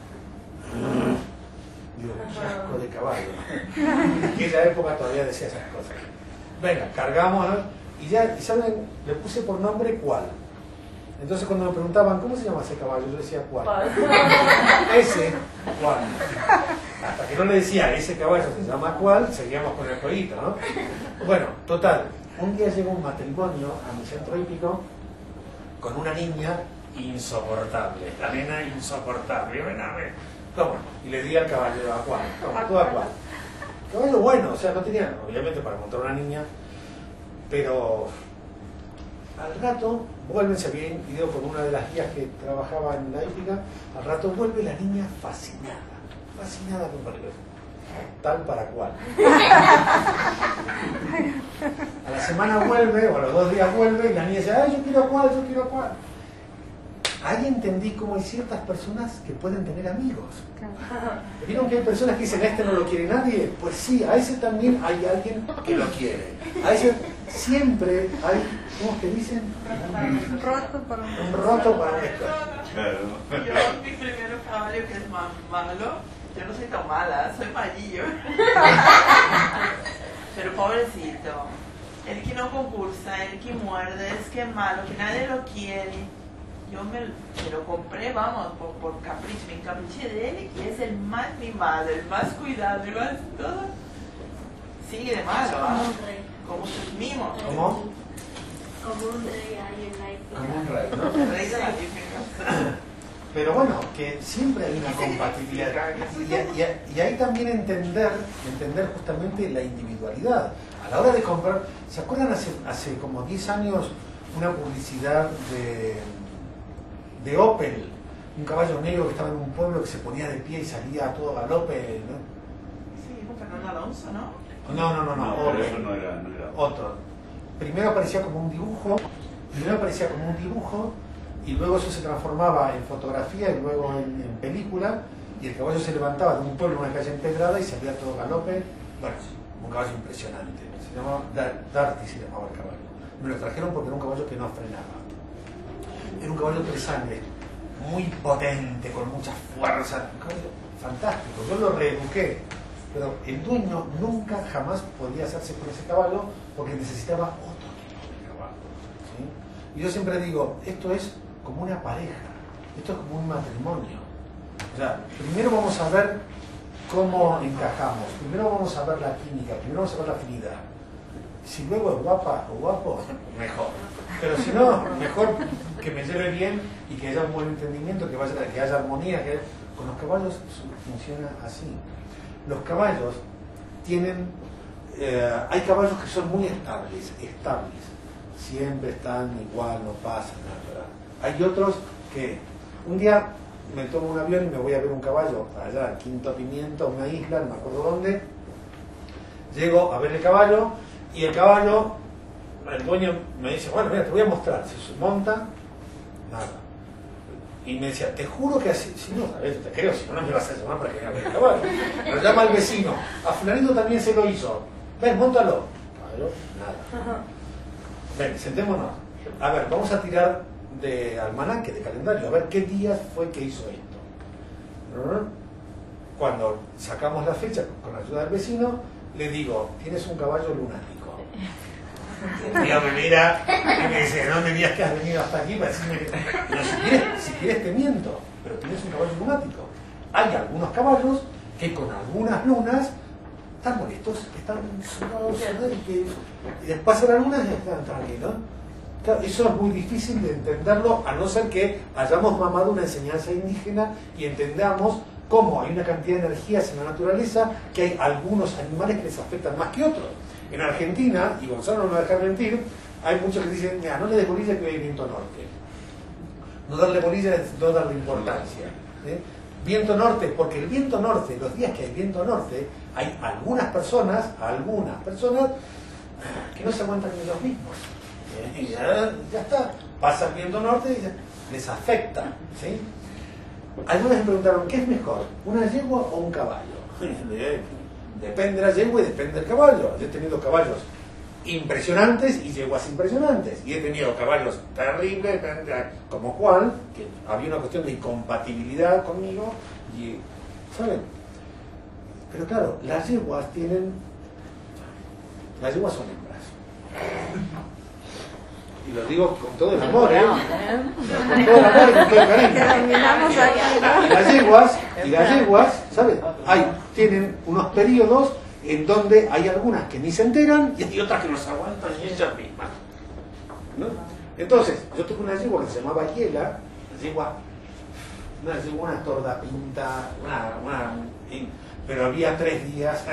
digo, qué asco de caballo. En aquella época todavía decía esas cosas. Venga, cargamos, ¿no? Y ya, ¿saben? Le puse por nombre cuál. Entonces cuando me preguntaban, ¿cómo se llama ese caballo? Yo decía, ¿cuál? Ese, ¿cuál? Hasta que no le decía, ese caballo se llama cuál, seguíamos con el jueguito, ¿no? Bueno, total, un día llegó un matrimonio a mi centro hípico con una niña insoportable, la nena insoportable, ven a ver, toma, y le di al caballo, ¿a cuál? Toma, tú a cuál. Caballo bueno, o sea, no tenía, obviamente para montar una niña, pero al rato vuelven, se había ido con una de las guías que trabajaba en la hípica, al rato vuelve la niña fascinada, fascinada con Paribas, tal para cual. A la semana vuelve, o a los dos días vuelve, y la niña dice, ay, yo quiero cual, yo quiero cual. Ahí entendí cómo hay ciertas personas que pueden tener amigos. ¿Vieron que hay personas que dicen, a este no lo quiere nadie? Pues sí, a ese también hay alguien que lo quiere. A ese siempre hay, ¿cómo que dicen? Un roto para un Un roto para un esto. Claro. Yo, mi primer caballo que es más malo, yo no soy tan mala, soy malillo. Pero pobrecito, el que no concursa, el que muerde, es que es malo, que nadie lo quiere. Yo me, me lo compré, vamos, por, por capricho, me encapriché de él, y es el más mimado, el más cuidado, el más todo. Sigue de malo, Como ¿ah? un rey. Como sus mimos. ¿Cómo? Como un rey ahí en la hípica. Como un rey, ¿no? El rey de la hípica. Pero bueno, que siempre hay una compatibilidad. Y, y, y ahí también entender, entender justamente la individualidad. A la hora de comprar, ¿se acuerdan hace, hace como diez años una publicidad de, de Opel? Un caballo negro que estaba en un pueblo que se ponía de pie y salía a todo galope, ¿no? Sí, con Fernando Alonso, ¿no? No, no, no, no, No, pero Opel. eso no era, no era. Otro. Primero aparecía como un dibujo, primero aparecía como un dibujo, y luego eso se transformaba en fotografía y luego en, en película, y el caballo se levantaba de un pueblo en una calle empedrada y salía todo galope. Bueno, un caballo impresionante. Se llamaba Darty, se llamaba el caballo. Me lo trajeron porque era un caballo que no frenaba. Era un caballo de sangre, muy potente, con mucha fuerza. Un caballo fantástico. Yo lo reeduqué, pero el dueño nunca jamás podía hacerse con ese caballo porque necesitaba otro tipo de caballo, ¿sí? Y yo siempre digo, esto es como una pareja, esto es como un matrimonio. O sea, primero vamos a ver cómo encajamos, primero vamos a ver la química, primero vamos a ver la afinidad. Si luego es guapa o guapo, mejor. Pero si no, mejor que me lleve bien y que haya un buen entendimiento, que, vaya, que haya armonía. Que con los caballos funciona así. Los caballos tienen, eh, hay caballos que son muy estables, estables, siempre están igual, no pasan nada. Hay otros que un día me tomo un avión y me voy a ver un caballo allá al Quinto Pimiento, a una isla, no me acuerdo dónde. Llego a ver el caballo y el caballo, el dueño me dice, bueno, mira, te voy a mostrar. Se monta, nada. Y me decía, te juro que así, si no, sabes, te creo, si no, no me vas a llamar para que venga a ver el caballo. Lo llama al vecino, a fulanito también se lo hizo. Ven, móntalo. Caballo, nada. Ven, sentémonos. A ver, vamos a tirar de almanaque, de calendario, a ver qué día fue que hizo esto. Cuando sacamos la fecha con la ayuda del vecino, le digo, tienes un caballo lunático. El tío me mira y me dice, no me digas que has venido hasta aquí para decirme que... Pero si quieres, si quieres te miento, pero tienes un caballo lunático. Hay algunos caballos que con algunas lunas están molestos, están sudados, y que y después pasan las lunas y están tranquilos. Claro, eso es muy difícil de entenderlo, a no ser que hayamos mamado una enseñanza indígena y entendamos cómo hay una cantidad de energías en la naturaleza, que hay algunos animales que les afectan más que otros. En Argentina, y Gonzalo no me va a dejar mentir, hay muchos que dicen, mira, no le des bolilla que hay viento norte. No darle bolilla es no darle importancia. ¿eh? Viento norte, porque el viento norte, los días que hay viento norte, hay algunas personas, algunas personas que no se aguantan ellos mismos. ¿eh? Y ya, ya está, pasa el viento norte y les afecta. ¿sí? Algunos me preguntaron, ¿qué es mejor? ¿Una yegua o un caballo? Depende de la yegua y depende del caballo. Yo he tenido caballos impresionantes y yeguas impresionantes. Y he tenido caballos terribles, como Juan, que había una cuestión de incompatibilidad conmigo. Y, ¿saben? Pero claro, las yeguas tienen... Las yeguas son hembras. Y lo digo con todo el amor, ¿eh? Con todo el amor y con todo el cariño. Y las yeguas, y las yeguas, ¿sabes? Hay, tienen unos periodos en donde hay algunas que ni se enteran y hay otras que no se aguantan ni ellas mismas. ¿no? Entonces, yo tuve una yegua que se llamaba Hiela, una yegua, una yegua, una torda pinta, una, una, pero había tres días,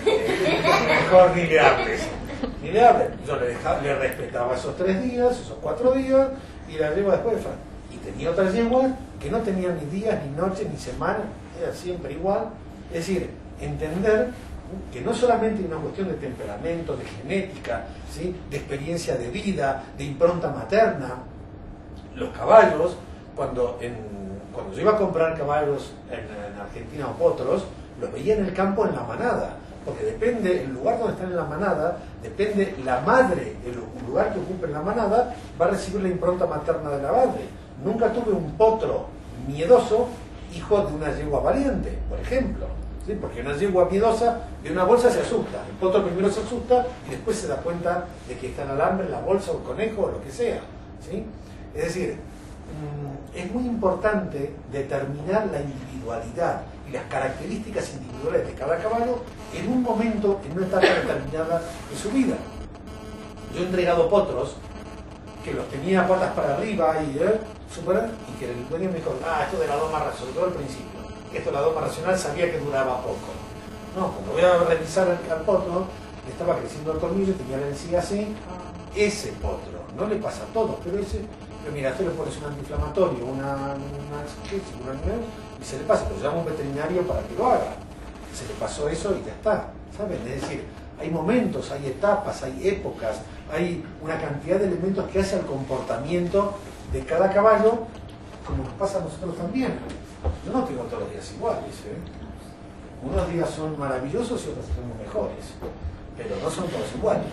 mejor ni le hables. Ni le hables. Yo le, dejaba, le respetaba esos tres días, esos cuatro días, y la yegua después. Y tenía otras yeguas que no tenían ni días, ni noches, ni semanas, era siempre igual. Es decir, entender que no solamente hay una cuestión de temperamento, de genética, ¿sí? de experiencia de vida, de impronta materna. Los caballos, cuando, en, cuando yo iba a comprar caballos en, en Argentina o potros, los veía en el campo en la manada, porque depende, el lugar donde están en la manada, depende la madre, el lugar que ocupe en la manada, va a recibir la impronta materna de la madre. Nunca tuve un potro miedoso, hijo de una yegua valiente, por ejemplo. ¿Sí? Porque una yegua miedosa de una bolsa se asusta, el potro primero se asusta y después se da cuenta de que está en alambre, la bolsa o el conejo o lo que sea. ¿Sí? Es decir, es muy importante determinar la individualidad y las características individuales de cada caballo en un momento, en una etapa determinada de su vida. Yo he entregado potros que los tenía patas para arriba y, ¿eh? Super, y que el dueño me dijo, ah, esto de la doma racional, sobre todo al principio, esto de la doma racional sabía que duraba poco. No, cuando voy a revisar el, al potro, le estaba creciendo el colmillo, tenía la encía así, ese potro, no le pasa a todos, pero ese, pero mira, tú le pones un antiinflamatorio, una, una, ¿qué? una y se le pasa, pero llama a un veterinario para que lo haga. Se le pasó eso y ya está, ¿saben? Es decir, hay momentos, hay etapas, hay épocas, hay una cantidad de elementos que hacen el comportamiento de cada caballo, como nos pasa a nosotros también. Yo no tengo todos los días iguales, ¿eh? Unos días son maravillosos y otros son mejores, pero no son todos iguales.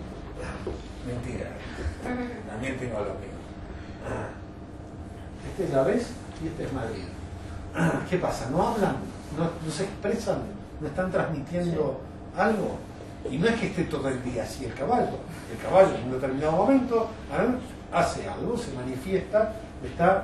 Mentira, también tengo lo mío. Este es la vez y este es Madrid. ¿Qué pasa? ¿No hablan? ¿No, no se expresan? ¿No están transmitiendo algo? Y no es que esté todo el día así el caballo. El caballo en un determinado momento ¿eh? hace algo, se manifiesta, está...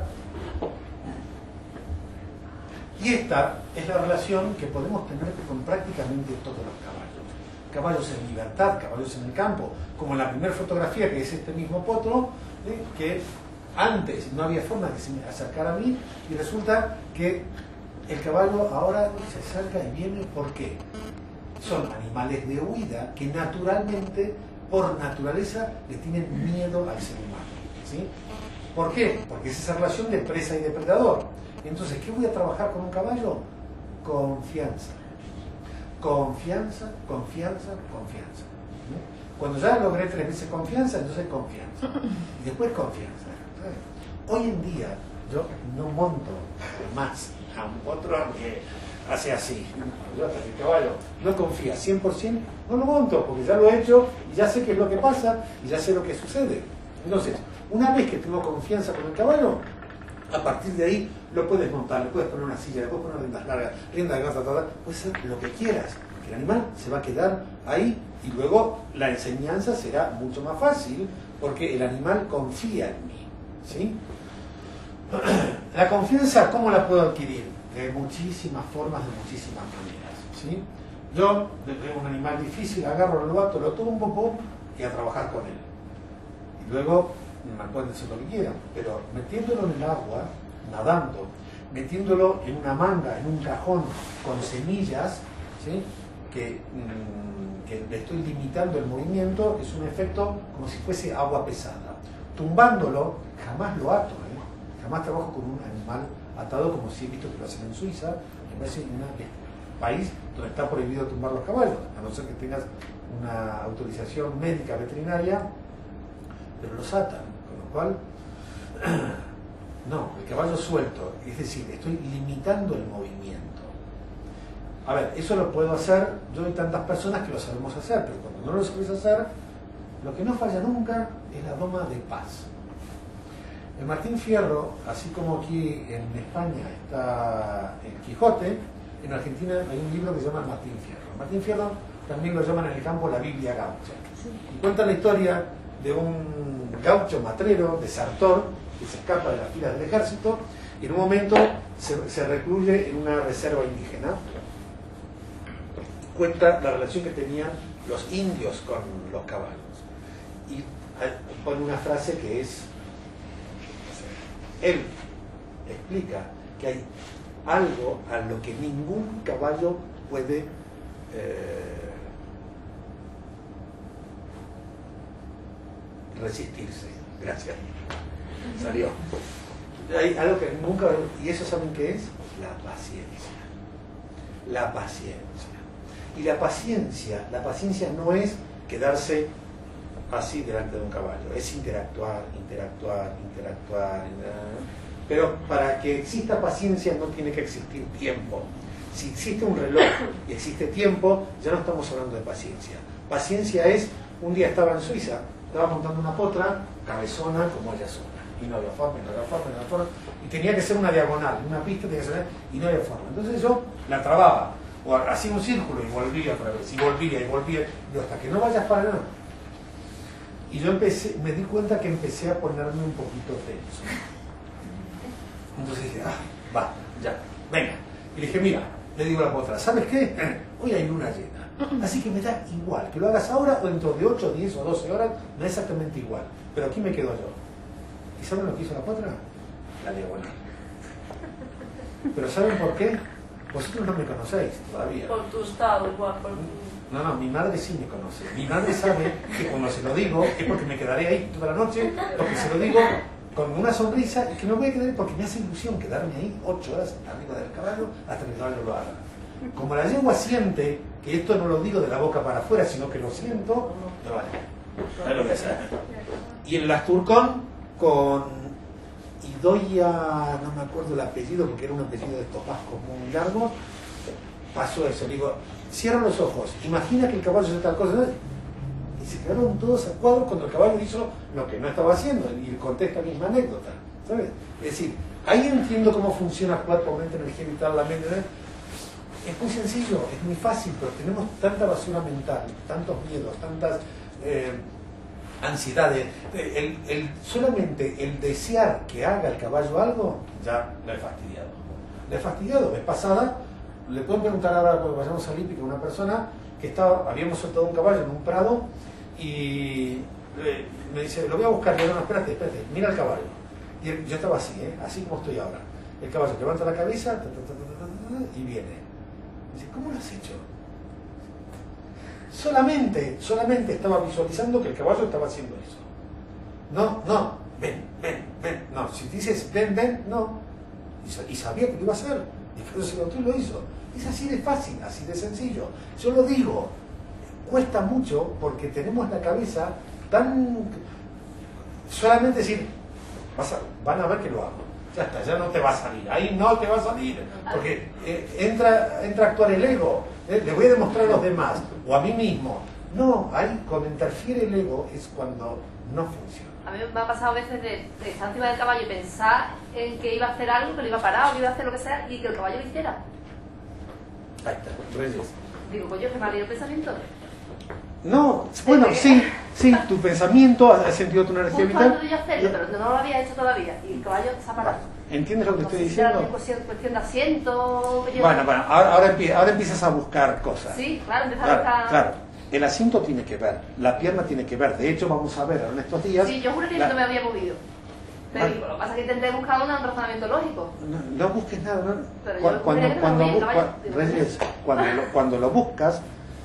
Y esta es la relación que podemos tener con prácticamente todos los caballos. Caballos en libertad, caballos en el campo, como en la primera fotografía que es este mismo potro, ¿eh? que antes no había forma de que se me acercara a mí y resulta que el caballo ahora se acerca y viene. ¿Por qué? Son animales de huida que naturalmente, por naturaleza, le tienen miedo al ser humano. ¿Sí? ¿Por qué? Porque es esa relación de presa y depredador. Entonces, ¿qué voy a trabajar con un caballo? Confianza. Confianza, confianza, confianza. ¿Sí? Cuando ya logré tres veces confianza, entonces confianza. Y después confianza. ¿Sabes? Hoy en día, yo no monto más a un potro que hace así. Yo hasta que el caballo no confía cien por ciento, no lo monto, porque ya lo he hecho y ya sé qué es lo que pasa y ya sé lo que sucede. Entonces, una vez que tengo confianza con el caballo, a partir de ahí lo puedes montar, le puedes poner una silla, le puedes poner riendas largas, riendas largas, puedes hacer lo que quieras. El animal se va a quedar ahí y luego la enseñanza será mucho más fácil porque el animal confía en mí. ¿Sí? La confianza, ¿cómo la puedo adquirir? De muchísimas formas, de muchísimas maneras. ¿Sí? Yo veo un animal difícil, agarro, lo ato, lo tumbo, pum, y a trabajar con él. Y luego me pueden decir lo que quieran, pero metiéndolo en el agua, nadando, metiéndolo en una manga, en un cajón con semillas, ¿sí? que, mmm, que le estoy limitando el movimiento, es un efecto como si fuese agua pesada. Tumbándolo, jamás lo ato, ¿eh? Jamás trabajo con un animal atado como si he visto que lo hacen en Suiza, me parece un país donde está prohibido tumbar los caballos, a no ser que tengas una autorización médica veterinaria, pero los atan, con lo cual, no, el caballo suelto, es decir, estoy limitando el movimiento. A ver, eso lo puedo hacer, yo y tantas personas que lo sabemos hacer, pero cuando no lo sabes hacer, lo que no falla nunca es la doma de paz. El Martín Fierro, así como aquí en España está el Quijote, en Argentina hay un libro que se llama Martín Fierro. Martín Fierro también lo llaman en el campo la Biblia gaucha. Y cuenta la historia de un gaucho matrero, desertor, que se escapa de las filas del ejército y en un momento se, se recluye en una reserva indígena. Cuenta la relación que tenían los indios con los caballos. Y pone una frase que es... Él explica que hay algo a lo que ningún caballo puede eh, resistirse. Gracias. Salió. Hay algo que nunca... ¿Y eso saben qué es? La paciencia. La paciencia. Y la paciencia, la paciencia no es quedarse así delante de un caballo, es interactuar, interactuar, interactuar, interactuar. Pero para que exista paciencia no tiene que existir tiempo. Si existe un reloj y existe tiempo, ya no estamos hablando de paciencia. Paciencia es, un día estaba en Suiza, estaba montando una potra, cabezona como ella sola. Y no había forma, y no había forma, y no había forma. Y tenía que ser una diagonal, una pista tenía que ser, y no había forma. Entonces yo la trababa, o hacía un círculo y volvía otra vez, y volvía, y volvía, y hasta que no vayas para nada. Y yo empecé, me di cuenta que empecé a ponerme un poquito tenso. Entonces dije, ah, va, ya, venga. Y le dije, mira, le digo a la potra, ¿sabes qué? Hoy hay luna llena. Así que me da igual, que lo hagas ahora o dentro de ocho, diez o doce horas, me da exactamente igual. Pero aquí me quedo yo. ¿Y saben lo que hizo la potra? La diagonal. ¿Pero saben por qué? Vosotros no me conocéis todavía. Por tu estado, igual, por tu... No, no, mi madre sí me conoce. Mi madre sabe que cuando se lo digo es porque me quedaré ahí toda la noche, porque se lo digo con una sonrisa y que me voy a quedar porque me hace ilusión quedarme ahí ocho horas arriba del caballo hasta que el caballo lo haga. Como la yegua siente que esto no lo digo de la boca para afuera, sino que lo siento, lo vale. ¿Sabes lo que es? Y en el Asturcón, con Idoia, no me acuerdo el apellido, porque era un apellido de estos vascos muy largos, pasó eso. Digo, cierra los ojos, imagina que el caballo hace tal cosa, ¿no? Y se quedaron todos a cuadros cuando el caballo hizo lo que no estaba haciendo, y contesta la misma anécdota, ¿sabes? Es decir, ahí entiendo cómo funciona cuerpo, mente, energía vital, la mente, ¿no? Es muy sencillo, es muy fácil, pero tenemos tanta basura mental, tantos miedos, tantas eh, ansiedades. El, el, solamente el desear que haga el caballo algo, ya lo he fastidiado. Lo he fastidiado. Vez pasada, le pueden preguntar ahora cuando vayamos al hípico a una persona que estaba, habíamos soltado un caballo en un prado y eh, me dice, lo voy a buscar. Y yo, no, espérate, espérate, mira el caballo. Y él, yo estaba así, ¿eh? Así como estoy ahora. El caballo levanta la cabeza ta, ta, ta, ta, ta, ta, y viene. Dice, ¿cómo lo has hecho? Solamente, solamente estaba visualizando que el caballo estaba haciendo eso. No, no, ven, ven, ven. No, si dices ven, ven, no. Y, y sabía que lo iba a hacer. Y que se lo tú lo hizo. Es así de fácil, así de sencillo. Yo lo digo, cuesta mucho porque tenemos la cabeza tan... Solamente decir, vas a, van a ver que lo hago. Ya está, ya no te va a salir, ahí no te va a salir, porque eh, entra, entra a actuar el ego, eh, le voy a demostrar a los demás, o a mí mismo. No, ahí cuando interfiere el ego es cuando no funciona. A mí me ha pasado a veces de, de estar encima del caballo y pensar en que iba a hacer algo, que lo iba a parar o que iba a hacer lo que sea, y que el caballo lo hiciera. Ahí está, Reyes. Digo, coño, que me ha leído el pensamiento. No, bueno, sí, sí, tu pensamiento ha sentido tu energía vital. Justo antes de yo hacerlo, pero no lo había hecho todavía, y el caballo se ha parado. ¿Entiendes lo que no estoy sé diciendo? Si era cuestión, cuestión de asiento... Que yo... Bueno, bueno, ahora, ahora, empiezas, ahora empiezas a buscar cosas. Sí, claro, empiezas claro, a buscar... Claro, el asiento tiene que ver, la pierna tiene que ver. De hecho, vamos a ver ahora en estos días... Sí, yo juro que la... yo no me había movido. Te vale. digo, lo que pasa es que intenté buscar un razonamiento lógico. No, no busques nada, ¿no? Pero Cuando, yo cuando, que no cuando, me bu cua Reyes, cuando, lo, cuando lo buscas,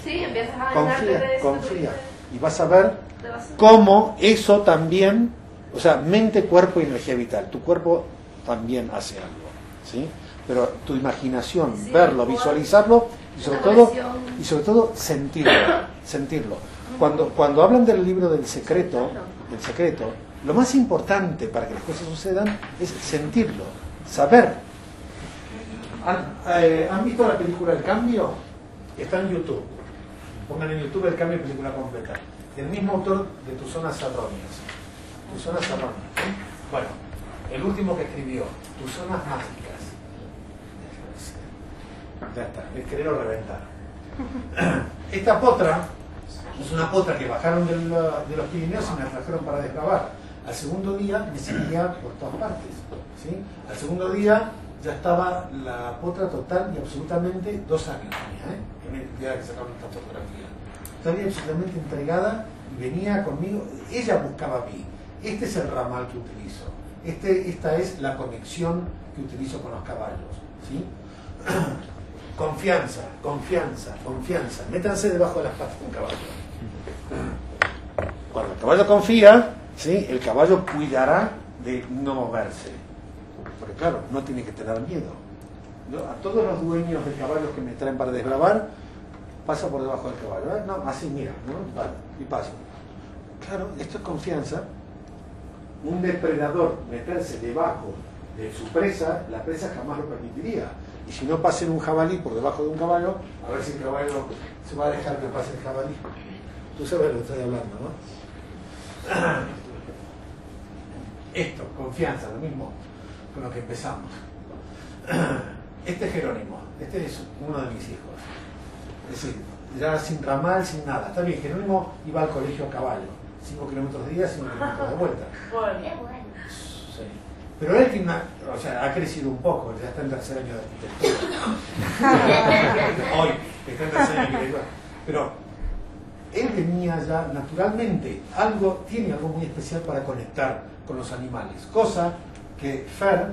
Sí, empiezas a llenarte de Confía, eso. confía. Y vas a ver Te vas a- cómo eso también, o sea, mente, cuerpo y energía vital. Tu cuerpo también hace algo, ¿sí? Pero tu imaginación, Sí, verlo, igual. visualizarlo y sobre Una todo conexión. y sobre todo sentirlo, sentirlo. Cuando cuando hablan del libro del secreto, del secreto, lo más importante para que las cosas sucedan es sentirlo, saber. ¿Han, eh, ¿han visto la película El Cambio? Está en YouTube. Pongan en YouTube El Cambio, película completa. El mismo autor de Tus zonas erróneas. Tus zonas erróneas. ¿Sí? Bueno, el último que escribió, Tus zonas mágicas. Ya está, el querer o reventar. Esta potra es una potra que bajaron del, de los Pirineos y me trajeron para desgravar. Al segundo día me seguía por todas partes, ¿sí? Al segundo día ya estaba la potra total y absolutamente, dos años tenía, ¿eh? En el día que sacaron esta fotografía. Estaba absolutamente entregada y venía conmigo. Ella buscaba a mí. Este es el ramal que utilizo. Este, esta es la conexión que utilizo con los caballos, ¿sí? Confianza, confianza, confianza. Métanse debajo de las patas de un caballo. Cuando el caballo confía, ¿sí? El caballo cuidará de no moverse. Porque claro, no tiene que tener miedo. Yo, a todos los dueños de caballos que me traen para desgravar, paso por debajo del caballo. ¿Eh? No, así mira, ¿no? Vale, y paso. Claro, esto es confianza. Un depredador meterse debajo de su presa, la presa jamás lo permitiría. Y si no pasen un jabalí por debajo de un caballo, a ver si el caballo se va a dejar que pase el jabalí. Tú sabes lo que estoy hablando, ¿no? Esto, confianza, lo mismo con lo que empezamos. Este es Jerónimo, este es uno de mis hijos. Es decir, ya sin ramal, sin nada. Está bien, Jerónimo iba al colegio a caballo. cinco kilómetros de ida, cinco kilómetros de vuelta. Bueno. Sí. Pero él tiene una, o sea, ha crecido un poco, ya está en tercer año de arquitectura. Hoy, está en tercer año de arquitectura. Pero él venía ya naturalmente, algo, tiene algo muy especial para conectar con los animales. Cosa que Fer,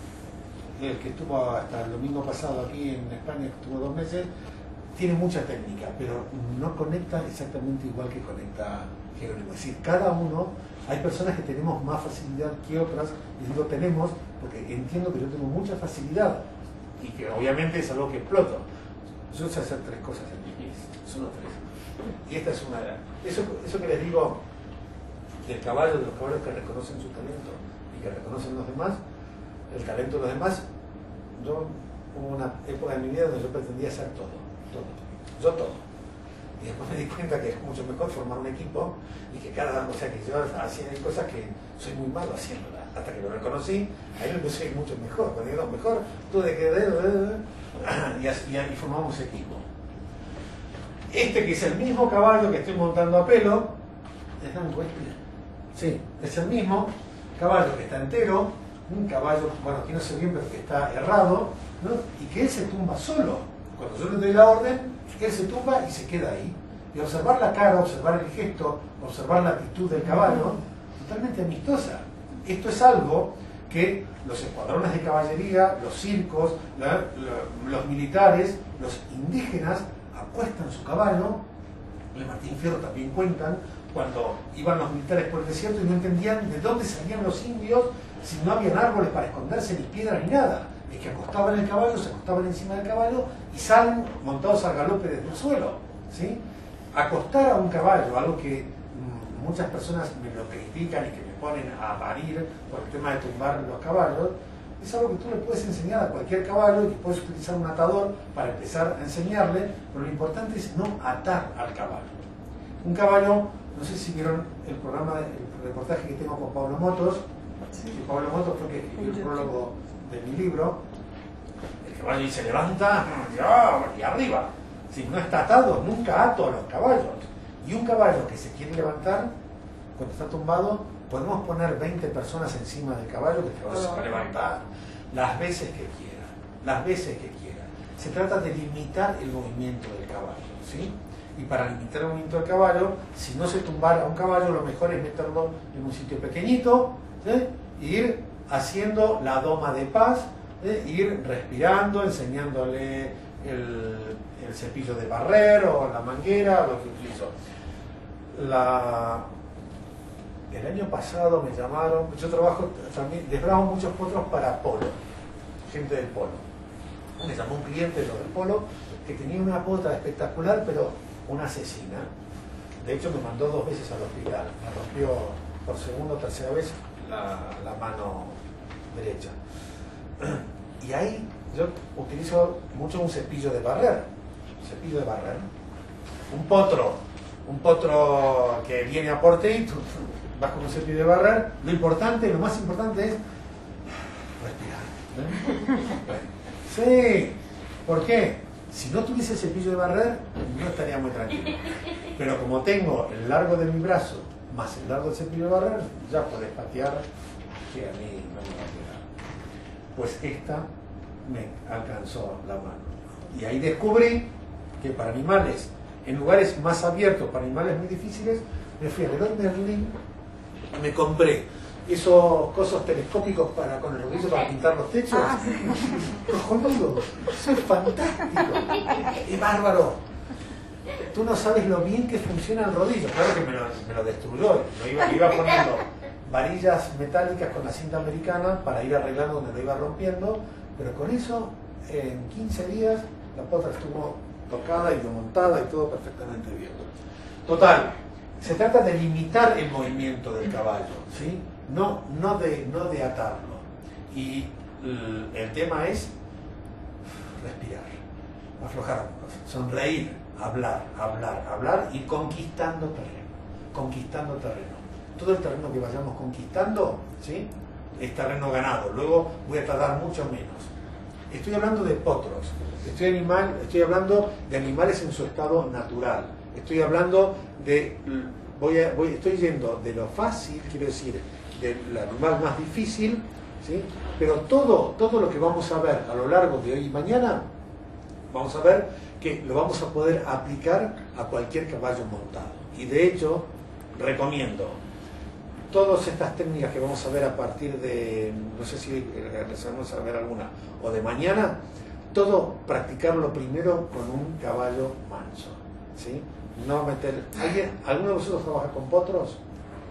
el que estuvo hasta el domingo pasado aquí en España, que estuvo dos meses, tiene mucha técnica, pero no conecta exactamente igual que conecta Jerónimo. Es decir, cada uno, hay personas que tenemos más facilidad que otras, y digo tenemos, porque entiendo que yo tengo mucha facilidad, y que obviamente es algo que exploto. Yo sé hacer tres cosas en mis pies, solo tres. Y esta es una de las... Eso, eso que les digo del caballo, de los caballos que reconocen su talento y que reconocen los demás, el talento de los demás, yo hubo una época en mi vida donde yo pretendía hacer todo, todo, yo todo. Y después me di cuenta que es mucho mejor formar un equipo y que cada, o sea, que yo hacía cosas que soy muy malo haciéndolas. Hasta que lo reconocí, ahí lo empecé mucho mejor. Cuando digo mejor, tuve que y, así, y formamos equipo. Este que es el mismo caballo que estoy montando a pelo, ¿es Dan Wesley? Sí, es el mismo caballo que está entero, un caballo, bueno, aquí no sé bien, pero que está errado, ¿no? Y que él se tumba solo. Cuando yo le doy la orden, él se tumba y se queda ahí. Y observar la cara, observar el gesto, observar la actitud del caballo, totalmente amistosa. Esto es algo que los escuadrones de caballería, los circos, la, la, los militares, los indígenas apuestan su caballo. El Martín Fierro también cuentan cuando iban los militares por el desierto y no entendían de dónde salían los indios si no habían árboles para esconderse, ni piedras ni nada. Es que acostaban el caballo, se acostaban encima del caballo y salen montados al galope desde el suelo, ¿sí? Acostar a un caballo, algo que mmm, muchas personas me lo critican y que me ponen a parir por el tema de tumbar los caballos, es algo que tú le puedes enseñar a cualquier caballo y que puedes utilizar un atador para empezar a enseñarle, pero lo importante es no atar al caballo. Un caballo, no sé si vieron el programa, el reportaje que tengo con Pablo Motos, sí. Pablo Motos fue que escribió el prólogo de mi libro. El caballo y se levanta y arriba. Si no está atado, nunca ato a los caballos. Y un caballo que se quiere levantar, cuando está tumbado, podemos poner veinte personas encima del caballo, que el caballo se va a levantar las veces que quiera, las veces que quiera. Se trata de limitar el movimiento del caballo, ¿sí? Y para limitar el movimiento del caballo, si no se tumbara un caballo, lo mejor es meterlo en un sitio pequeñito, ¿sí? E ir haciendo la doma de paz, ¿eh? Ir respirando, enseñándole el, el cepillo de barrer o la manguera, lo que utilizo. La, el año pasado me llamaron, yo trabajo también, desbravo muchos potros para polo, gente del polo. Me llamó un cliente de los del polo que tenía una potra espectacular, pero una asesina. De hecho me mandó dos veces al hospital, me rompió por segunda o tercera vez la, la mano derecha. Y ahí yo utilizo mucho un cepillo de barrer, un cepillo de barrer, un potro, un potro que viene a porte y tú vas con un cepillo de barrer. Lo importante, lo más importante es respirar. ¿Eh? Sí, ¿por qué? Si no tuviese el cepillo de barrer, no estaría muy tranquilo. Pero como tengo el largo de mi brazo más el largo del cepillo de barrer, ya podés patear que a mí no me va a quedar. Pues esta me alcanzó la mano. Y ahí descubrí que para animales, en lugares más abiertos, para animales muy difíciles, me fui a Leroy Merlin, me compré esos cosos telescópicos para, con el rodillo para pintar los techos. Ah, sí. Cojonudo, eso es fantástico, es bárbaro. Tú no sabes lo bien que funciona el rodillo. Claro que me lo, me lo destruyó. Lo iba, iba poniendo varillas metálicas con la cinta americana para ir arreglando donde lo iba rompiendo, pero con eso en quince días la potra estuvo tocada y desmontada y todo perfectamente bien. Total, se trata de limitar el movimiento del caballo, ¿sí? No, no, de, no de atarlo. Y el, el tema es respirar, aflojar, sonreír, hablar, hablar, hablar y conquistando terreno, conquistando terreno. Todo el terreno que vayamos conquistando, ¿sí?, es terreno ganado. Luego voy a tardar mucho menos. Estoy hablando de potros, estoy, animal, estoy hablando de animales en su estado natural. Estoy hablando de, voy a, voy, estoy yendo de lo fácil, quiero decir, del animal más difícil, ¿sí?, pero todo, todo lo que vamos a ver a lo largo de hoy y mañana, vamos a ver que lo vamos a poder aplicar a cualquier caballo montado. Y de hecho, recomiendo todas estas técnicas que vamos a ver a partir de, no sé si vamos a ver alguna, o de mañana, todo practicarlo primero con un caballo manso, ¿sí? No meter... ¿Alguien, ¿Alguno de vosotros trabaja con potros?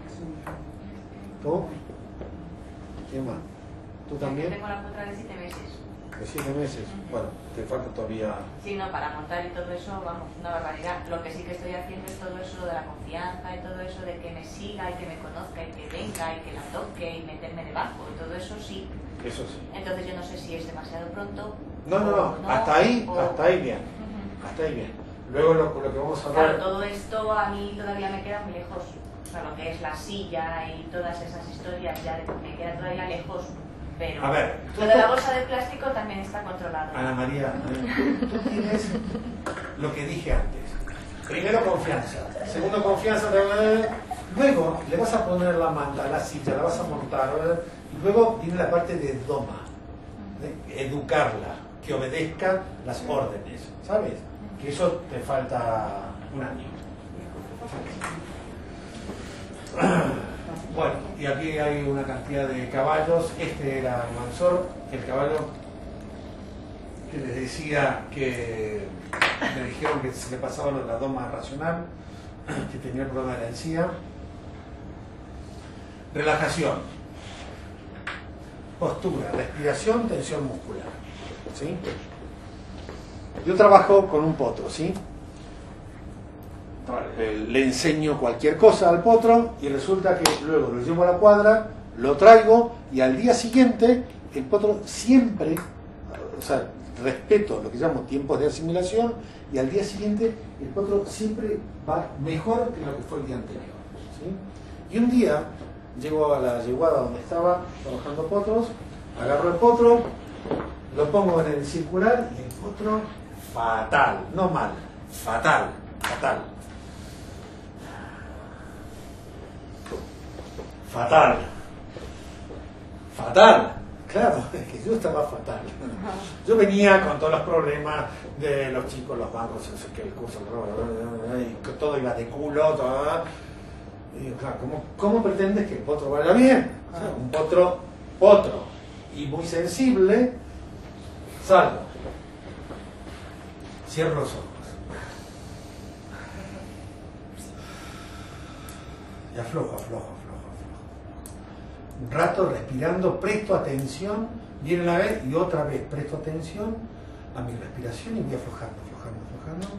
¿Tú? ¿Quién más? ¿Tú también? Yo tengo la potra de siete meses. ¿De siete meses? Bueno, te falta todavía... Sí, no, para montar y todo eso, vamos, una barbaridad. Lo que sí que estoy haciendo es todo eso de la confianza y todo eso de que me siga y que me conozca y que venga y que la toque y meterme debajo y todo eso sí. Eso sí. Entonces yo no sé si es demasiado pronto. No, no, no, no hasta ahí, o... hasta ahí bien. Uh-huh. Hasta ahí bien. Luego lo, lo que vamos a ver... Claro, todo esto a mí todavía me queda muy lejos. O sea, lo que es la silla y todas esas historias ya me queda todavía lejos. Pero a ver, lo de la bolsa de plástico también está controlado. Ana María, tú tienes lo que dije antes. Primero confianza, segundo confianza, luego le vas a poner la manta, la silla, la vas a montar, y luego viene la parte de doma, de educarla, que obedezca las órdenes, ¿sabes? Que eso te falta un año. Bueno, y aquí hay una cantidad de caballos. Este era el Mansor, el caballo que les decía que me dijeron que se le pasaba la doma racional, que tenía el problema de la encía. Relajación, postura, respiración, tensión muscular, ¿sí? Yo trabajo con un potro, ¿sí? Le enseño cualquier cosa al potro y resulta que luego lo llevo a la cuadra, lo traigo y al día siguiente el potro siempre, o sea, respeto lo que llamo tiempos de asimilación, y al día siguiente el potro siempre va mejor que lo que fue el día anterior, ¿sí? Y un día llego a la yeguada donde estaba trabajando potros, agarro el potro, lo pongo en el circular y el potro fatal, no mal, fatal, fatal. Fatal. Fatal. Claro, es que yo estaba fatal. Yo venía con todos los problemas de los chicos, los bancos, que el curso, y todo iba de culo, todo. Y digo, claro, ¿cómo, ¿cómo pretendes que el potro vaya bien? O sea, un potro, potro, y muy sensible, salgo. Cierro los ojos. Y aflojo, aflojo, aflojo, aflojo. Un rato respirando, presto atención, viene la vez y otra vez presto atención a mi respiración y voy aflojando, aflojando, aflojando.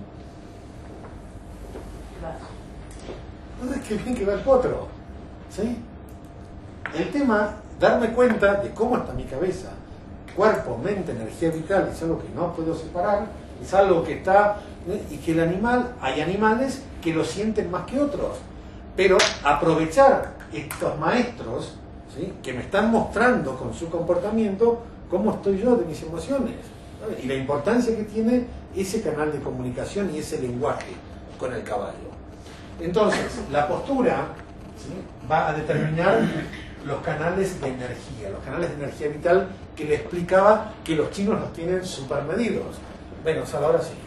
Entonces, qué bien que va el potro. ¿Sí? El tema, darme cuenta de cómo está mi cabeza, cuerpo, mente, energía vital, es algo que no puedo separar, es algo que está, ¿eh? Y que el animal, hay animales que lo sienten más que otros, pero aprovechar estos maestros, ¿sí? Que me están mostrando con su comportamiento cómo estoy yo de mis emociones, ¿sabes? Y la importancia que tiene ese canal de comunicación y ese lenguaje con el caballo. Entonces, la postura, ¿sí? Va a determinar los canales de energía, los canales de energía vital que le explicaba que los chinos los tienen super medidos. Bueno, Sal, ahora sí.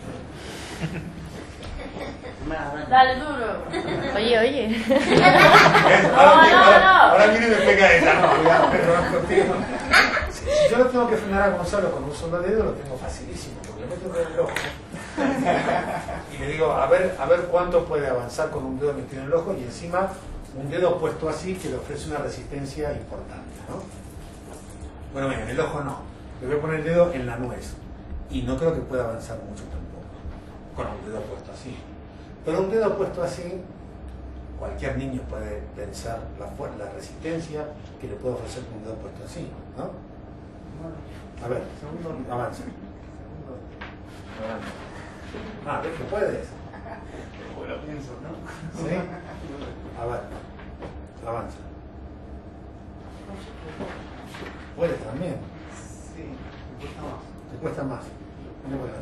Dale duro. Oye, oye. Ahora, no, ahora, no. ahora viene y me pega esa, no, cuidado, pero no contigo. Si, si yo lo tengo que frenar a Gonzalo con un solo dedo, lo tengo facilísimo, porque le meto en el ojo. Y le digo, a ver, a ver cuánto puede avanzar con un dedo metido en el ojo y encima un dedo puesto así que le ofrece una resistencia importante, ¿no? Bueno, bien, en el ojo no. Le voy a poner el dedo en la nuez. Y no creo que pueda avanzar mucho tampoco. Con un dedo puesto así. Pero un dedo puesto así, cualquier niño puede pensar la, la resistencia que le puede ofrecer con un dedo puesto así, ¿no? A ver, avanza. Ah, ¿ves que puedes? Bueno, pienso, ¿no? ¿Sí? A ver, avanza. Puedes también. Sí, me cuesta más. Te cuesta más. Vení por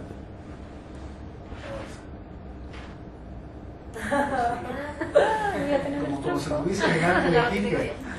delante. Como, como si tuviese delante de ti.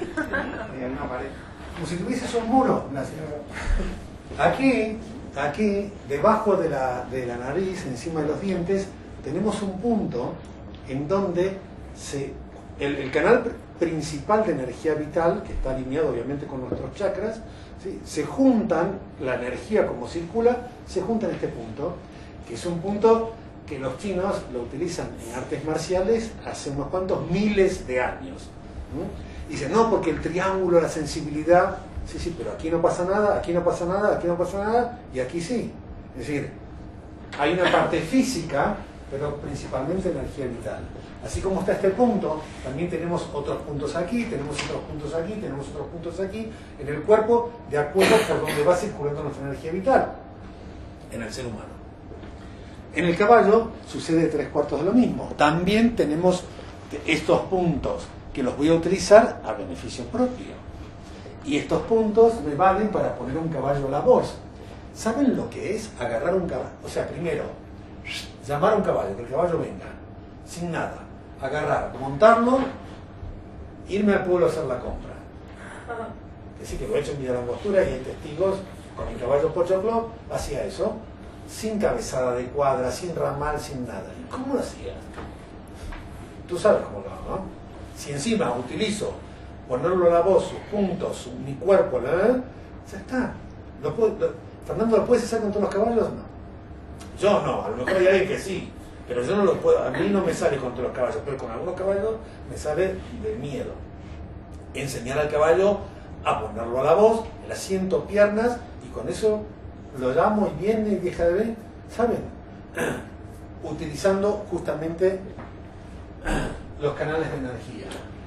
Como si tuvieses un muro. Aquí, aquí, debajo de la, de la nariz, encima de los dientes, tenemos un punto en donde se, el, el canal principal de energía vital, que está alineado obviamente con nuestros chakras, ¿sí? Se juntan, la energía como circula, se junta en este punto, que es un punto que los chinos lo utilizan en artes marciales hace unos cuantos miles de años. ¿no? Dicen, no, porque el triángulo, la sensibilidad, sí, sí, pero aquí no pasa nada, aquí no pasa nada, aquí no pasa nada, y aquí sí. Es decir, hay una parte física, pero principalmente energía vital. Así como está este punto, también tenemos otros puntos aquí, tenemos otros puntos aquí, tenemos otros puntos aquí, en el cuerpo, de acuerdo por donde va circulando nuestra energía vital, en el ser humano. En el caballo sucede tres cuartos de lo mismo. También tenemos estos puntos que los voy a utilizar a beneficio propio. Y estos puntos me valen para poner un caballo a la voz. ¿Saben lo que es agarrar un caballo? O sea, primero, llamar a un caballo, que el caballo venga, sin nada. Agarrar, montarlo, irme al pueblo a hacer la compra. Que sí, que lo he hecho en Villa Langostura y hay testigos con mi caballo Pochoclo, hacía eso, sin cabezada de cuadra, sin ramal, sin nada. ¿Y cómo lo hacía? Tú sabes cómo lo hago, ¿no? Si encima utilizo ponerlo a la voz, sus puntos, su, mi cuerpo, la, la, ya está. ¿Lo puedo, lo, Fernando, ¿lo puedes hacer con todos los caballos? No. Yo no, a lo mejor hay alguien que sí, pero yo no lo puedo, a mí no me sale con todos los caballos, pero con algunos caballos me sale de miedo. Enseñar al caballo a ponerlo a la voz, el asiento, piernas, y con eso lo llamo y viene y deja de ver, ¿saben? Utilizando justamente los canales de energía.